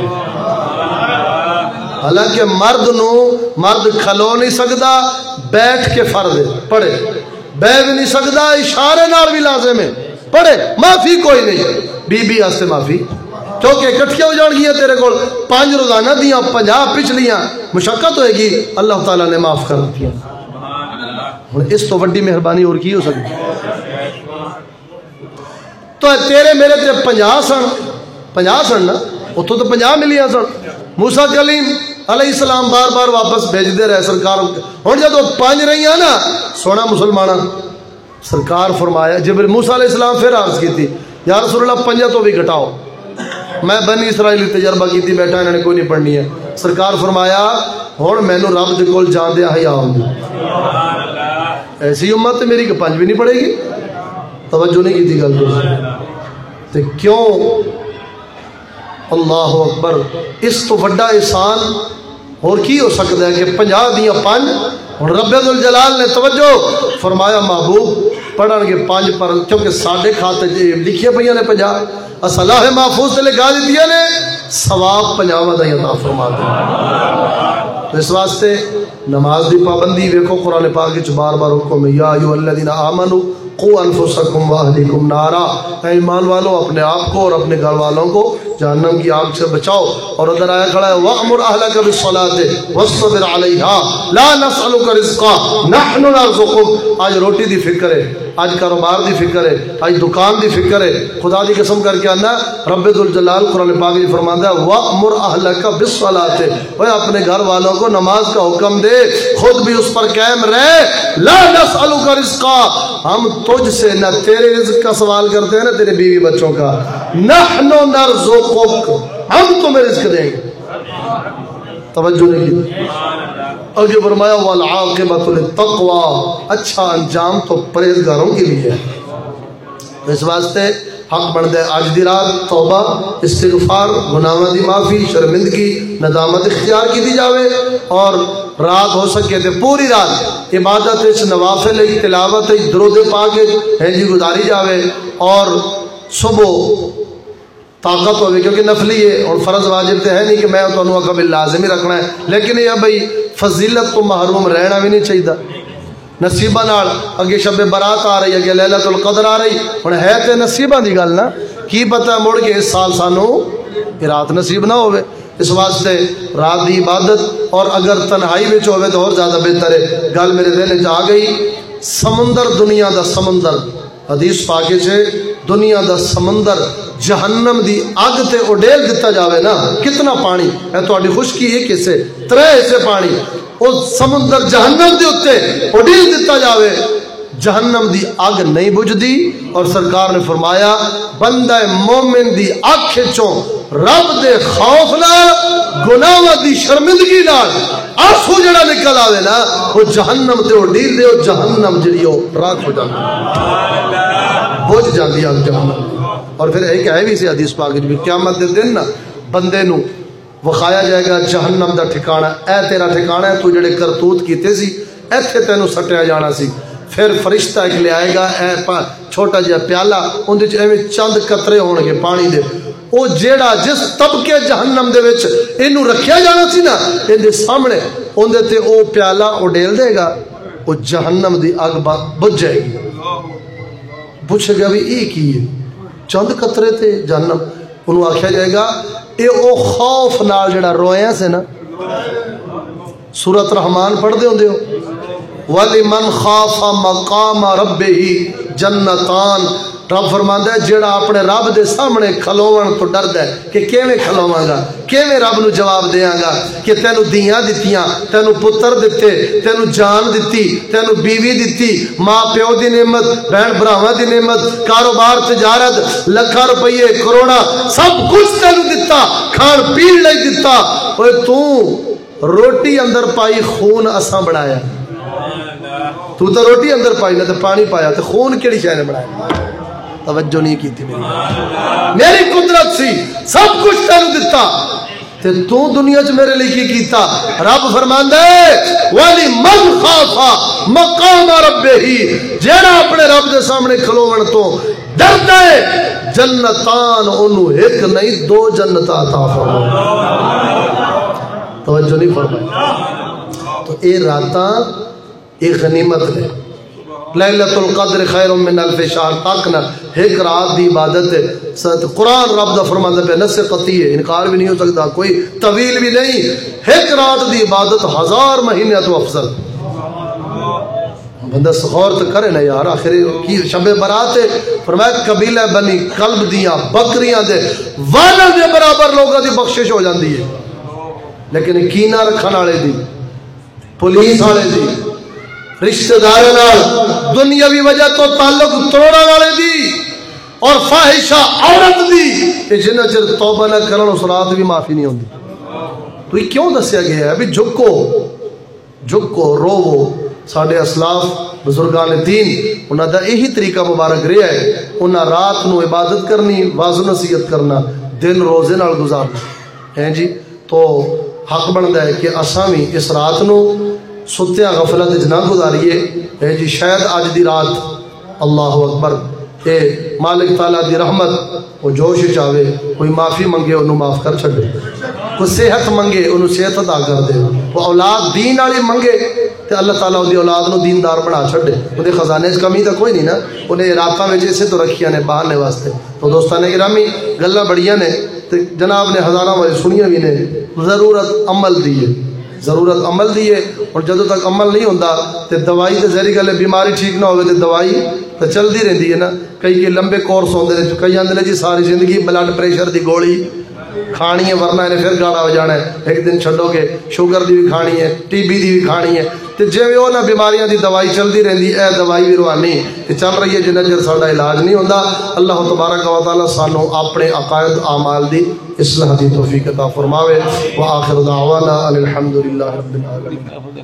حالانکہ مرد نو مرد کھلو نہیں سکدا بیٹھ کے فرض ہے پڑھے بیٹھ نہیں سکدا اشارے نال بھی لازم ہے پڑھے معافی کوئی نہیں بی بی واسطے معافی کیونکہ اکٹھیاں ہو جان گیا تیرے کول پانچ روزانہ دیاں پنجا پچھلیاں مشقت ہوئے گی اللہ تعالیٰ نے معاف کر دیا اس تو وڈی مہربانی اور کی ہو سکتی تو تیرے میرے تے پنجا سن پنجا سن نا اتوں تو پنجا ملیاں سن موسیٰ کلیم علیہ السلام بار بار واپس بھیجتے رہے سرکار ہوں جب پانچ رہی نا سونا مسلمانہ سرکار فرمایا جب موسیٰ علیہ السلام پھر عرض کی تھی یا رسول اللہ پنجا تو بھی گھٹاؤ، میں بنی اسرائیلی تجربہ کیتی بیٹھا، انہوں نے کوئی نہیں پڑھنی ہے. سرکار فرمایا ہن مینوں رب دے کول جاندے حیا آوندی، ایسی امت میری کہ پنج بھی نہیں پڑھے گی. توجہ نہیں کی گل تے کیوں؟ اللہ اکبر، اس تو بڑا احسان اور کی ہو سکتا ہے کہ پنجا دیاں پانچ. ہن رب ذوالجلال نے توجہ فرمایا محبوب پڑھن گے پانچ پر، کیونکہ ساڈے کھاتے لکھیاں پہ نے پنجا، اصلاح محفوظ سے لکھا دی نے ثواب پنجاواں دا عطا فرما دے. اس واسطے نماز دی پابندی ویکھو قرآن پاک وچ بار بار حکم ہے، یا ایھا الذین آمنوا قوا انفسکم واہلیکم نارا، اے ایمان والو اپنے آپ کو اور اپنے گھر والوں کو جہنم کی آگ سے بچاؤ. اور ادھر آیا کھڑا ہے وَأْمُرْ أَهْلَكَ بِالصَّلَاةِ وَاصْطَبِرْ عَلَيْهَا لَا نَسْأَلُكَ رِزْقًا نَحْنُ نَرْزُقُكَ. آج روٹی دی فکر ہے، آج کاروبار دی فکر ہے، آج دکان دی فکر ہے. خدا دی قسم کر کے آنا رب ذوالجلال قرآن پاک جی فرماتا ہے وَأْمُرْ أَهْلَكَ بِالصَّلَاةِ، وہ اپنے گھر والوں کو نماز کا حکم دے، خود بھی اس پر قائم رہے. لَا نَسْأَلُكَ رِزْقًا، ہم تجھ سے نہ تیرے رزق کا سوال کرتے ہیں نہ تیرے بیوی بچوں کا. نحن نرزقک، ہم تمہیں رزق دیں گے. توجہ نہیں کی. آگے فرمایا والعاقبۃ للتقوی، اچھا انجام تو پرہیزگاروں کے لیے ہے. اس واسطے حق بنتا ہے آج دی رات توبہ، استغفار، گناہاں دی معافی، شرمندگی، ندامت اختیار کی دی جاوے، اور رات ہو سکے تو پوری رات عبادت نوافل تلاوت درود پاک ہے جی گزاری جاوے، اور صبح طاقت ہوئے کیونکہ نفلی ہے اور فرض واجب تو ہے نہیں کہ میں تو قبل لازمی رکھنا ہے، لیکن یہ بھائی فضیلت تو محروم رہنا بھی نہیں چاہیے. نصیبہ نال اگے شب برات آ رہی، اگے لیلۃ القدر آ رہی، ہن ہے تے نصیبہ دی گل نا، کی پتہ مڑ کے اس سال سانو یہ رات نصیب نہ ہوئے. اس واسطے رات دی عبادت اور اگر تنہائی وچ ہوئے تو اور زیادہ بہتر ہے. گل میرے دل وچ آ گئی، سمندر دنیا دا سمندر، حدیث پاک سے دنیا دا سمندر جہنم دی اگ تے اڈیل دتا جاوے نا، کتنا پانی ہے تہاڈی خشکی ایک حصے ترے حصے پانی، او سمندر جہنم دے اوتے اڈیل دتا جاوے، جہنم دی اگ نہیں بجھدی. اور سرکار نے فرمایا بندہ مومن دی اکھ چوں رب دے خوف نال گناہاں دی شرمندگی نال آنسو جڑا نکل آوے نا، وہ جہنم تے اڈیل دے، او جہنم جڑی او راکھ ہو جاندی بجھ جاندی اگ جہنم. اور پھر ایک ہے بھی سی حدیث پاک بھی قیامت دے دن نا بندے نو وخایا جائے گا جہنم دا ٹھکانہ، اے تیرا ٹھکانہ ہے، تو جڑے کرتوت کیتے سی ایتھے تینوں سٹیا جانا سی. پھر فرشتہ ایک لے آئے گا، اے چھوٹا جہا پیالہ، اندر ایویں چند قطرے ہون گے پانی دے، او جیڑا جس طبقے جہنم دے وچ اینو رکھیا جانا سی نا، این دے سامنے اندر تے او پیالہ اڈیل دے گا، او جہنم دی اگ بجھ جائے گی. پوچھے گا بھی یہ کی ہے؟ چند قطرے تے جہنم. انہوں آکھیا جائے گا اے او خوف نال جڑا رویاں سے نا، سورۃ رحمان پڑھ دے ہوندے ہو، وَلِمَنْ خَافَ مَقَامَ رَبِّهِ جَنَّتَانِ. رب فرماندا ہے جڑا اپنے رب دے سامنے کھلوون تو ڈردا ہے کہ کیویں کھلواں گا، کیویں رب نو جواب دیاں گا کہ تینوں دیاں دتیاں، تینوں پتر دتے، تینوں جان دتی، تینوں بیوی دتی، ماں پیو دی نعمت، بہن بھراواں دی نعمت، کاروبار تجارت، لکھاں روپیے کروڑا سب کچھ تینوں دتا، کھان پین لئی دتا، اوے تو روٹی اندر پائی خون اساں بنایا. تو تو روٹی اندر پائی نہ تے پانی پایا تے خون کیڑی شے نے بنایا؟ توجہ نہیں کیتی میری میری قدرت سی، سب کچھ تینوں دتا تے تو دنیا چ میرے لیے کی کیتا؟ رب فرماندا ہے وَلِمَنْ خَافَ مَقَامَ رَبِّهِ، جیڑا اپنے رب دے سامنے کھلوون تو ڈردا ہے جنتان، اونوں ایک نہیں دو جنت عطا فرمائے. توجہ نہیں فرمائی. تو اے راتاں یہ غنیمت ہے. لیلۃ القدر خیر من الف شہر تک نہ ایک رات دی عبادت ہے. قرآن رب دا فرماندا پہ نص قطعی ہے، انکار بھی نہیں ہو سکتا، کوئی طویل بھی نہیں. ایک رات دی عبادت ہزار مہینے تو افضل. بندہ غور تو کرے نا یار، آخر کی شب برات ہے، فرمایا قبیلہ بنی کلب دیاں بکریاں دے والا دے برابر لوگوں دی بخشش ہو جاندی ہے، لیکن کینہ رکھن والے دی، پولیس والے دی، رشتہ دار دنیاوی وجہ تو تعلق توڑا والے دی، اور فاحشہ عورت دی جنہ چر توبہ نہ کرن اس رات بھی معافی نہیں ہوندی. تو یہ کیوں دسیا گیا ہے؟ ابھی جھکو جھکو روو. ساڈے اسلاف بزرگان دین انہاں دا یہی طریقہ مبارک رہا ہے. انہاں رات نو عبادت کرنی، واعظ نصیحت کرنا، دن روزے نال گزارنا ہیں جی. تو حق بنتا ہے کہ اساں بھی اس رات نو ستیا غفلت وچ نہ گزاریے ہے جی. شاید اج دی رات اللہ اکبر اے مالک تعالیٰ دی رحمت وہ جوش چاہے، کوئی معافی منگے انہوں معاف کر چھڑے، کوئی صحت منگے انہوں صحت عطا کر دے، وہ اولاد دین والی منگے تے اللہ تعالیٰ دی اولاد نو دیندار بنا چھڑے. انہیں خزانے چ کمی تو کوئی نہیں نا، انہیں راتاں وچ اسے تو رکھیاں نے بہانے واسطے. تو دوستان گرامی گلاں بڑیاں نے تے جناب نے ہزاراں والی سنیاں بھی نے. ضرورت عمل دی ہے، ضرورت عمل دی ہے. اور جدوں تک عمل نہیں ہوندا تے دوائی تے ظاہری گل ہے بیماری ٹھیک نہ ہوئے تے دوائی تو چلتی رہتی ہے نا. کئی کے لمبے کورس ہوندے نے، کئی آندے نے جی ساری زندگی بلڈ پریشر دی گولی کھانی ہے ورنہ انہیں پھر گاڑا ہو جانا ہے، ایک دن چھڈو گے شوگر دی بھی کھانی ہے، ٹی بی دی بھی کھانی ہے. تے جے وہ نہ بیماریاں دی دوائی چلتی رہندی اے دوائی بھی روحانی تے چل رہی ہے جنہ چر ساڈا علاج نہیں ہوندا. اللہ تبارک و تعالی سانو اپنے عقائد اعمال دی اصلاح دی توفیق عطا فرماوے. وآخر دعوانا الحمدللہ رب العالمین.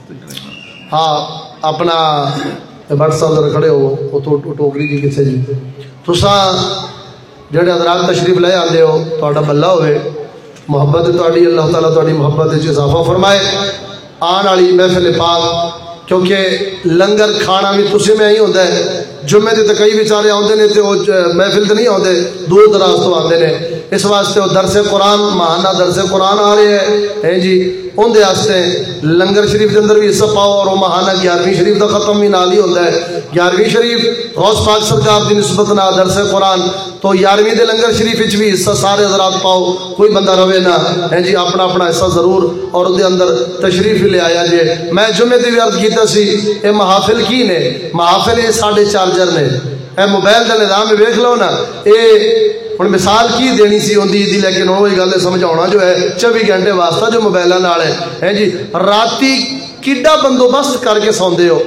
ہاں اپنا بٹ صاحب ذرا کھڑے ہو، وہ تو ٹوکری جی کتنے جی تساں جڑے حضرات تشریف لے آتے ہو تہاڈا بھلا ہوئے، محبت تہاڈی اللہ تعالیٰ تہاڈی محبت وچ اضافہ فرمائے. آن والی محفل پاک کیونکہ لنگر کھانا بھی تسی میں ہی ہوتا ہے. جمعے تے کئی بیچارے آتے ہیں تو محفل تے نہیں آتے، دور دراز تو آتے ہیں. اس واسطے وہ درس قرآن ماہانہ درس قرآن آ رہے ہیں جی، اندر واسطے لنگر شریف کے اندر بھی حصہ پاؤ. اور وہ ماہانہ گیارہویں شریف کا ختم بھی نال ہی ہوتا ہے. گیارہویں شریف غوث پاک سرکار کی نسبت نہ درس قرآن، تو یارویں دے لنگر شریف بھی حصہ سارے حضرات پاؤ، کوئی بندہ رہے نہ ہے جی. اپنا اپنا حصہ ضرور اور دے اندر تشریف لے آیا جی. میں جمعے دی بھی عرض کیتا سی اے محافل کی نے؟ محافل یہ ساڑھے چارجر نے. اے موبائل کا نظام ویکھ لو نا، اے ہوں مثال کی دینی سی ہوندی دی، لیکن وہی گل سمجھاؤنا جو ہے چوبی گھنٹے واسطہ جو موبائل نال ہے جی. راتی کیڈا بندوبست کر کے سوندے ہو.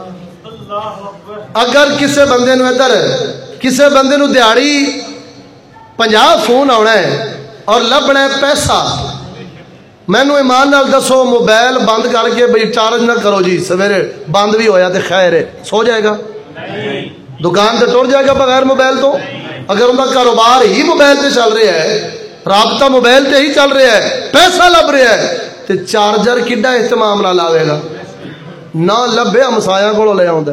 اگر کسے بندے نو ادھر کسے بندے نو دیہڑی پنجاہ فون آنا ہے اور لبنا ہے پیسہ، مینو ایمان نال دسو موبائل بند کر کے بھئی چارج نہ کرو جی، سویرے بند بھی ہویا تے خیر ہے، سو جائے گا؟ دکان تے ٹر جائے گا بغیر موبائل تو؟ اگر ان کا کاروبار ہی موبائل تے چل رہا ہے، رابطہ موبائل تے ہی چل رہا ہے، پیسہ لب رہا ہے، تے چارجر کڈا اہتمام نہ لاوے گا؟ نہ لبے ہمسایاں کولوں لے آوندا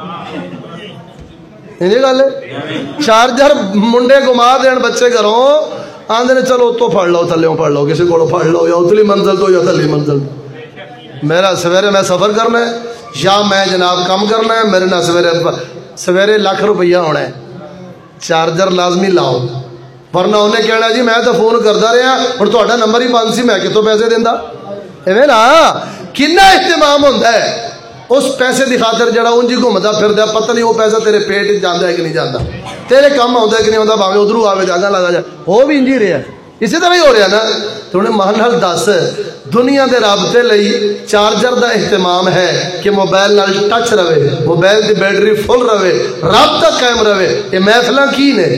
ہے گل ہے. چارجر منڈے گما دین بچے گھروں آندے نے چلو اتوں پڑھ لو تھلے پڑھ لو، کسی کو پڑھ لو، یا اتلی منزل تو یا تھلی منزل. میرا سویرے میں سفر کرنا ہے یا میں جناب کام کرنا ہے، میرے نہ سویرے سویرے لاکھ روپیہ ہونا ہے، چارجر لازمی لاؤ، ورنہ انہیں کہنا جی میں تو فون کرتا رہا اور تہاڈا نمبر ہی بند سی، میں کتوں پیسے دینا؟ ایویں نا کنا اہتمام ہوتا ہے اس پیسے دی خاطر جڑا اونجی گھومتا پھردا، پتہ نہیں وہ پیسہ تیرے پیٹ جاندا ہے کہ نہیں جاندا، تیرے کم آتا ہے کہ نہیں آتا، بھاویں ادھروں آوے جاگا لگا جائے، وہ بھی انجی رہا ہے، اسی طرح ہی ہو رہا نا. تو انہیں محل دس دنیا دے رابطے لئی چارجر دا اہتمام ہے کہ موبائل نال ٹچ رہے، موبائل دی بیٹری فل رہے، رابطہ قائم رہے. یہ محفلاں کی نے؟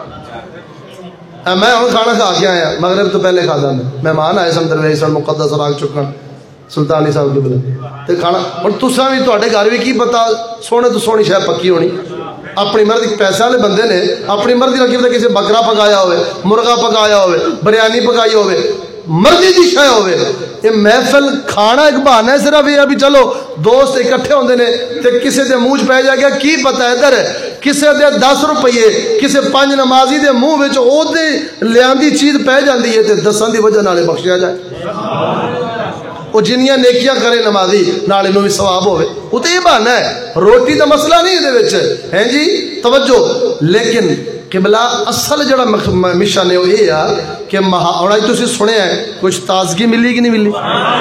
میں ہوں کھانا کھا کے آیا، مغرب تو پہلے کھا دا، مہمان آئے سن درویش سن مقدس راگ چکن سلطانی صاحب کے بلے تے کھانا. اور تساں بھی تہاڈے گھر بھی کی پتا سونے تو سونی شے پکی ہونی، اپنی مرضی پیسے والے بندے نے اپنی مرضی رکھی پتا کسی بکرا پکایا ہوئے، مرغا پکایا ہوئے، بریانی پکائی ہوئے، مرضی دی شے ہوئے. یہ محفل کھانا ایک بہانہ ہے صرف یہ ابھی چلو دوست اکٹھے ہوندے نے تے کسے دے منہ پہ جا گیا کی پتہ ادھر کسے دے دس روپیے کسے پانچ نمازی دے منہ وچ او دے لیاندی چیز پہ جاندی ہے تے دساں دی وجہ نال بخشیا جائے. وہ جنیاں نیکیاں کرے نمازی نال انہوں بھی ثواب ہوئے، وہ تو یہ بہانہ ہے. روٹی دا مسئلہ نہیں دے وچ ہے جی، توجہ. لیکن قبلہ اصل جڑا مشن ہے وہ یہ ہے کہ اور آج تسی سنے ہیں کچھ تازگی ملی کہ نہیں ملی؟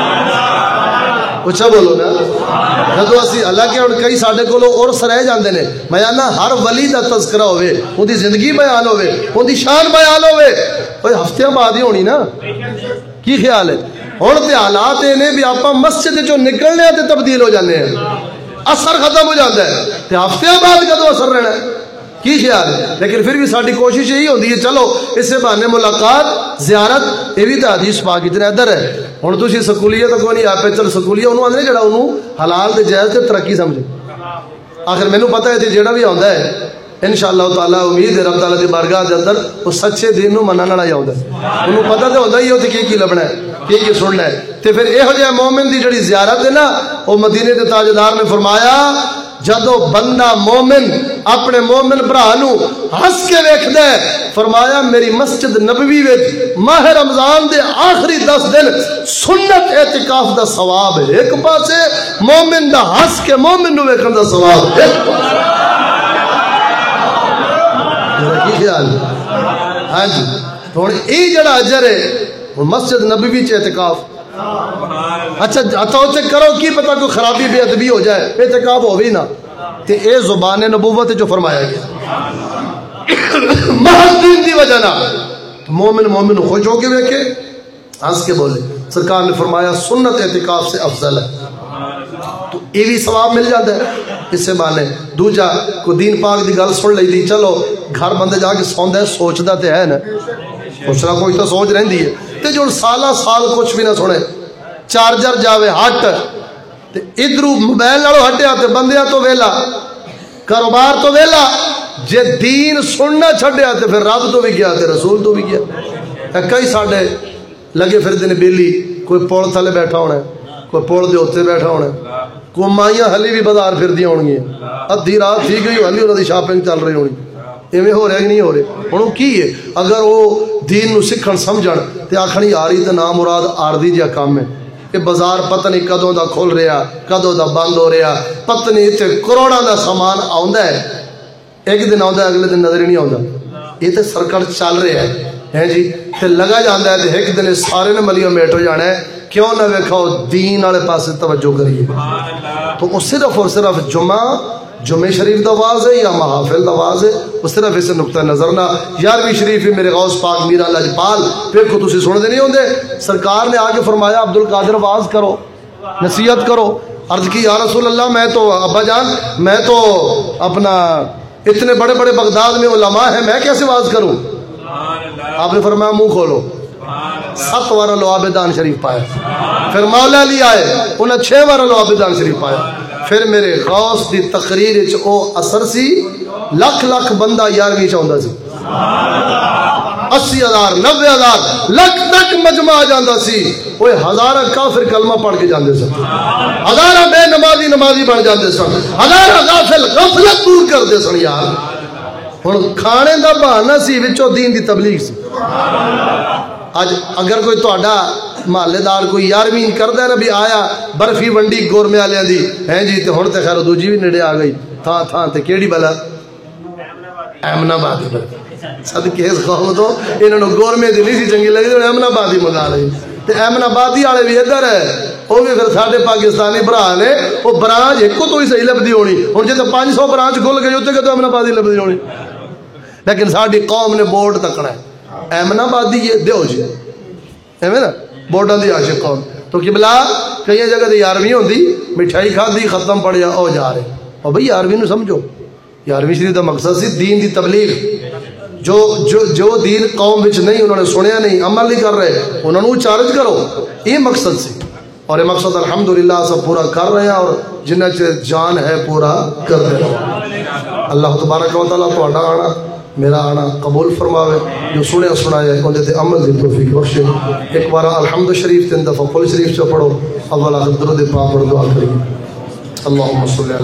اچھا بولو نا. جدو اسی اللہ کے اور کئی ساڈے کولو عرس رہ جاندے نے، میں نا ہر ولی دا تذکرہ ہوئے، ان دی زندگی بیان ہوئے، ان دی شان بیان ہوئے، بھئی ہفتیاں بعد ہی ہونی نا. کی خیال ہے؟ ہوں تو حالات یہ بھی آپ مسجد جو نکلنے تے تبدیل ہو جانے ہیں، اثر ختم ہو جاتا ہے تے ہفتے بعد کدو اثر رہنا ہے؟ کی خیال ہے؟ لیکن پھر بھی ساری کوشش یہی ہوتی ہے چلو اس سے بہانے ملاقات زیارت یہ بھی تو حدیث پاک اتنے ادھر ہے. ہوں تھی سکولیت کو نہیں آپ چل سکولیت انہوں آدھے جڑا انہوں حلال تے جائز تے ترقی سمجھے. آخر مینوں پتہ ہے جڑا بھی آتا ہے انشاءاللہ تعالیٰ امید ہے رب تعالیٰ دی بارگاہ دے اندر وہ سچے دین نو منن والا ہی آتا ہے. انہوں پتہ تو ہوتا ہی ہے کہ کی لبنا ہے کی کی سننا ہے. تے پھر یہو جہے مومن دی جڑی زیارت ہے نا وہ مدینے دے تاجدار نے فرمایا جدو بندہ مومن اپنے مومن برا نو ہس کے ویکھدا ہے فرمایا میری مسجد نبوی وچ ماہ رمضان دے آخری دس دن سنت اعتکاف دا ثواب ہے ایک پاسے مومن دا ہس کے مومن نو ویکھن دا ثواب ہے. کی خیال ہاں جی ہن اے جڑا اجر ہے مسجد نبوی چ اعتکاف اچھا اتو چیک کرو کی پتہ کوئی خرابی بے ادبی ہو جائے اعتکاف ہو بھی نہ تے اے زبان نبوت جو فرمایا گیا محض دین دی وجہ نہ مومن مومن خوش ہو کے ویکھے ہنس کے بولے. سرکار نے فرمایا سنت اعتکاف سے افضل ہے تو یہ بھی ثواب مل جاتا ہے اس سے بانے. دوجا کو دین پاک دی گل سن لئی دی چلو گھر بندے جا کے سوندا ہے سوچدا تے ہے نا سوچنا کوئی تو سوچ رہندی ہے تے جو سالہ سال کچھ بھی نہ سنے چارجر جاوے ہٹ تے ادھروں موبائل نالوں ہٹیا تے بندیاں تو ویلا کاروبار تو ویلا جے دین سننا چھڈیا تے پھر رب تو بھی گیا تے رسول تو بھی گیا. کئی ساڈے لگے پھردے نے بیلی کوئی پول تھلے بیٹھا ہونا ہے کوئی پول دے اوتے بیٹھا ہونا ہے کوئی مائیاں ہلی بھی بازار پھردیاں ہونگیاں ادھی رات تھی گئی ہلی انہاں دی شاپنگ چل رہی ہونی ایویں ہو رہا کہ نہیں ہو رہے. ہن کی ہے اگر وہ دین نو سکھن سمجھن تے آکھن یاری تے نام مراد عارضی جہا کام ہے کہ بازار پتہ نہیں کدوں دا کھل رہا کدوں دا بند ہو رہا پتہ نہیں اتنے کروڑاں دا سامان آوندا ہے ایک دن آوندا ہے اگلے دن نظر ہی نہیں آوندا. یہ تے سرکٹ چل رہا ہے ہے جی تے لگا جاندا ہے تے ایک دن سارے نے ملیوں میٹ ہو جانا ہے. کیوں نہ ویکھاؤ دین والے پاسے توجہ کریے تو وہ صرف اور صرف جمعہ جمعہ شریف دا واز ہے یا محافل دا واز ہے وہ صرف اسے نقطہ نظر نہ یارویں شریف ہی میرے غوث پاک میرا لجپال پھر کو تسی سن دے نہیں ہوندے. سرکار نے آگے فرمایا عبد القادر واز کرو نصیحت کرو. عرض کی یا رسول اللہ میں تو ابا جان میں تو اپنا اتنے بڑے بڑے بغداد میں علماء ہیں میں کیسے واز کروں. آپ نے فرمایا منہ کھولو. سات وارہ لو عابدان شریف پایا پھر مولا علی آئے انہیں چھ وارہ لو عابدان شریف پایا پھر میرے غوث دی تقریر اچ او اثر سی لکھ لکھ بندہ یارویں چاہتا سی اسی ہزار نوے ہزار لکھ تک مجمع آ جاتا سی وہ ہزارہ کافر کلمہ پڑھ کے جاندے سن ہزارہ بے نمازی نمازی بن جاندے سن ہزارہ غافل غفلت دور کر دے سن. یار ہن کھانے دا بہانہ سی وچوں دین دی تبلیغ سی. اج اگر کوئی تہاڈا محلے دار کوئی یارویں کردا ہے نا بھی آیا برفی ونڈی گورمے والےاں دی ہیں جی تے ہن تے خیر دوجی بھی نیڑے آ گئی تھاں تھاں تے کیڑی بلا احمد آباد صدقے اس قوم تو انہاں نوں گورمے دی نہیں سی چنگی لگدی ہن احمد آبادی منگا لئی تے احمد آبادی والے بھی ادھر ہے وہ بھی پھر ساڈے پاکستانی بھرا نے وہ برانچ ایک تو ہی صحیح لبدی ہونی ہن جے تے پانچ سو برانچ کھل گئی اوتے کدوں احمد آبادی لبدی ہونی. لیکن ساڈی قوم نے بورڈ تکنا ہے احمد آبادی یہ دیو جی ایویں نا بورڈاں دی عاشق قوم تو قبلہ کئی جگہ تے یارویں ہوندی مٹھائی کھادی ختم پڑیا او جا رہے او بھئی یارویں نو سمجھو. یارویں شریف دا مقصد سی دین دی تبلیغ جو جو جو دین قوم وچ نہیں انہوں نے سنیا نہیں عمل نہیں کر رہے انہوں نے چارج کرو یہ مقصد سی اور یہ مقصد الحمدللہ سب پورا کر رہے ہیں اور جنہ چ جان ہے پورا کرتے رہو. اللہ تبارک و تعالیٰ تہاڈا آنا میرا آنا قبول فرماوے جو سنے سنایا ہے اندے تے عمل دی توفیق بخشے. ایک بار الحمد شریف تین دفعہ کل شریف سے پڑھو اول آخر درود پاک اور دعا کریے. اللہم صلی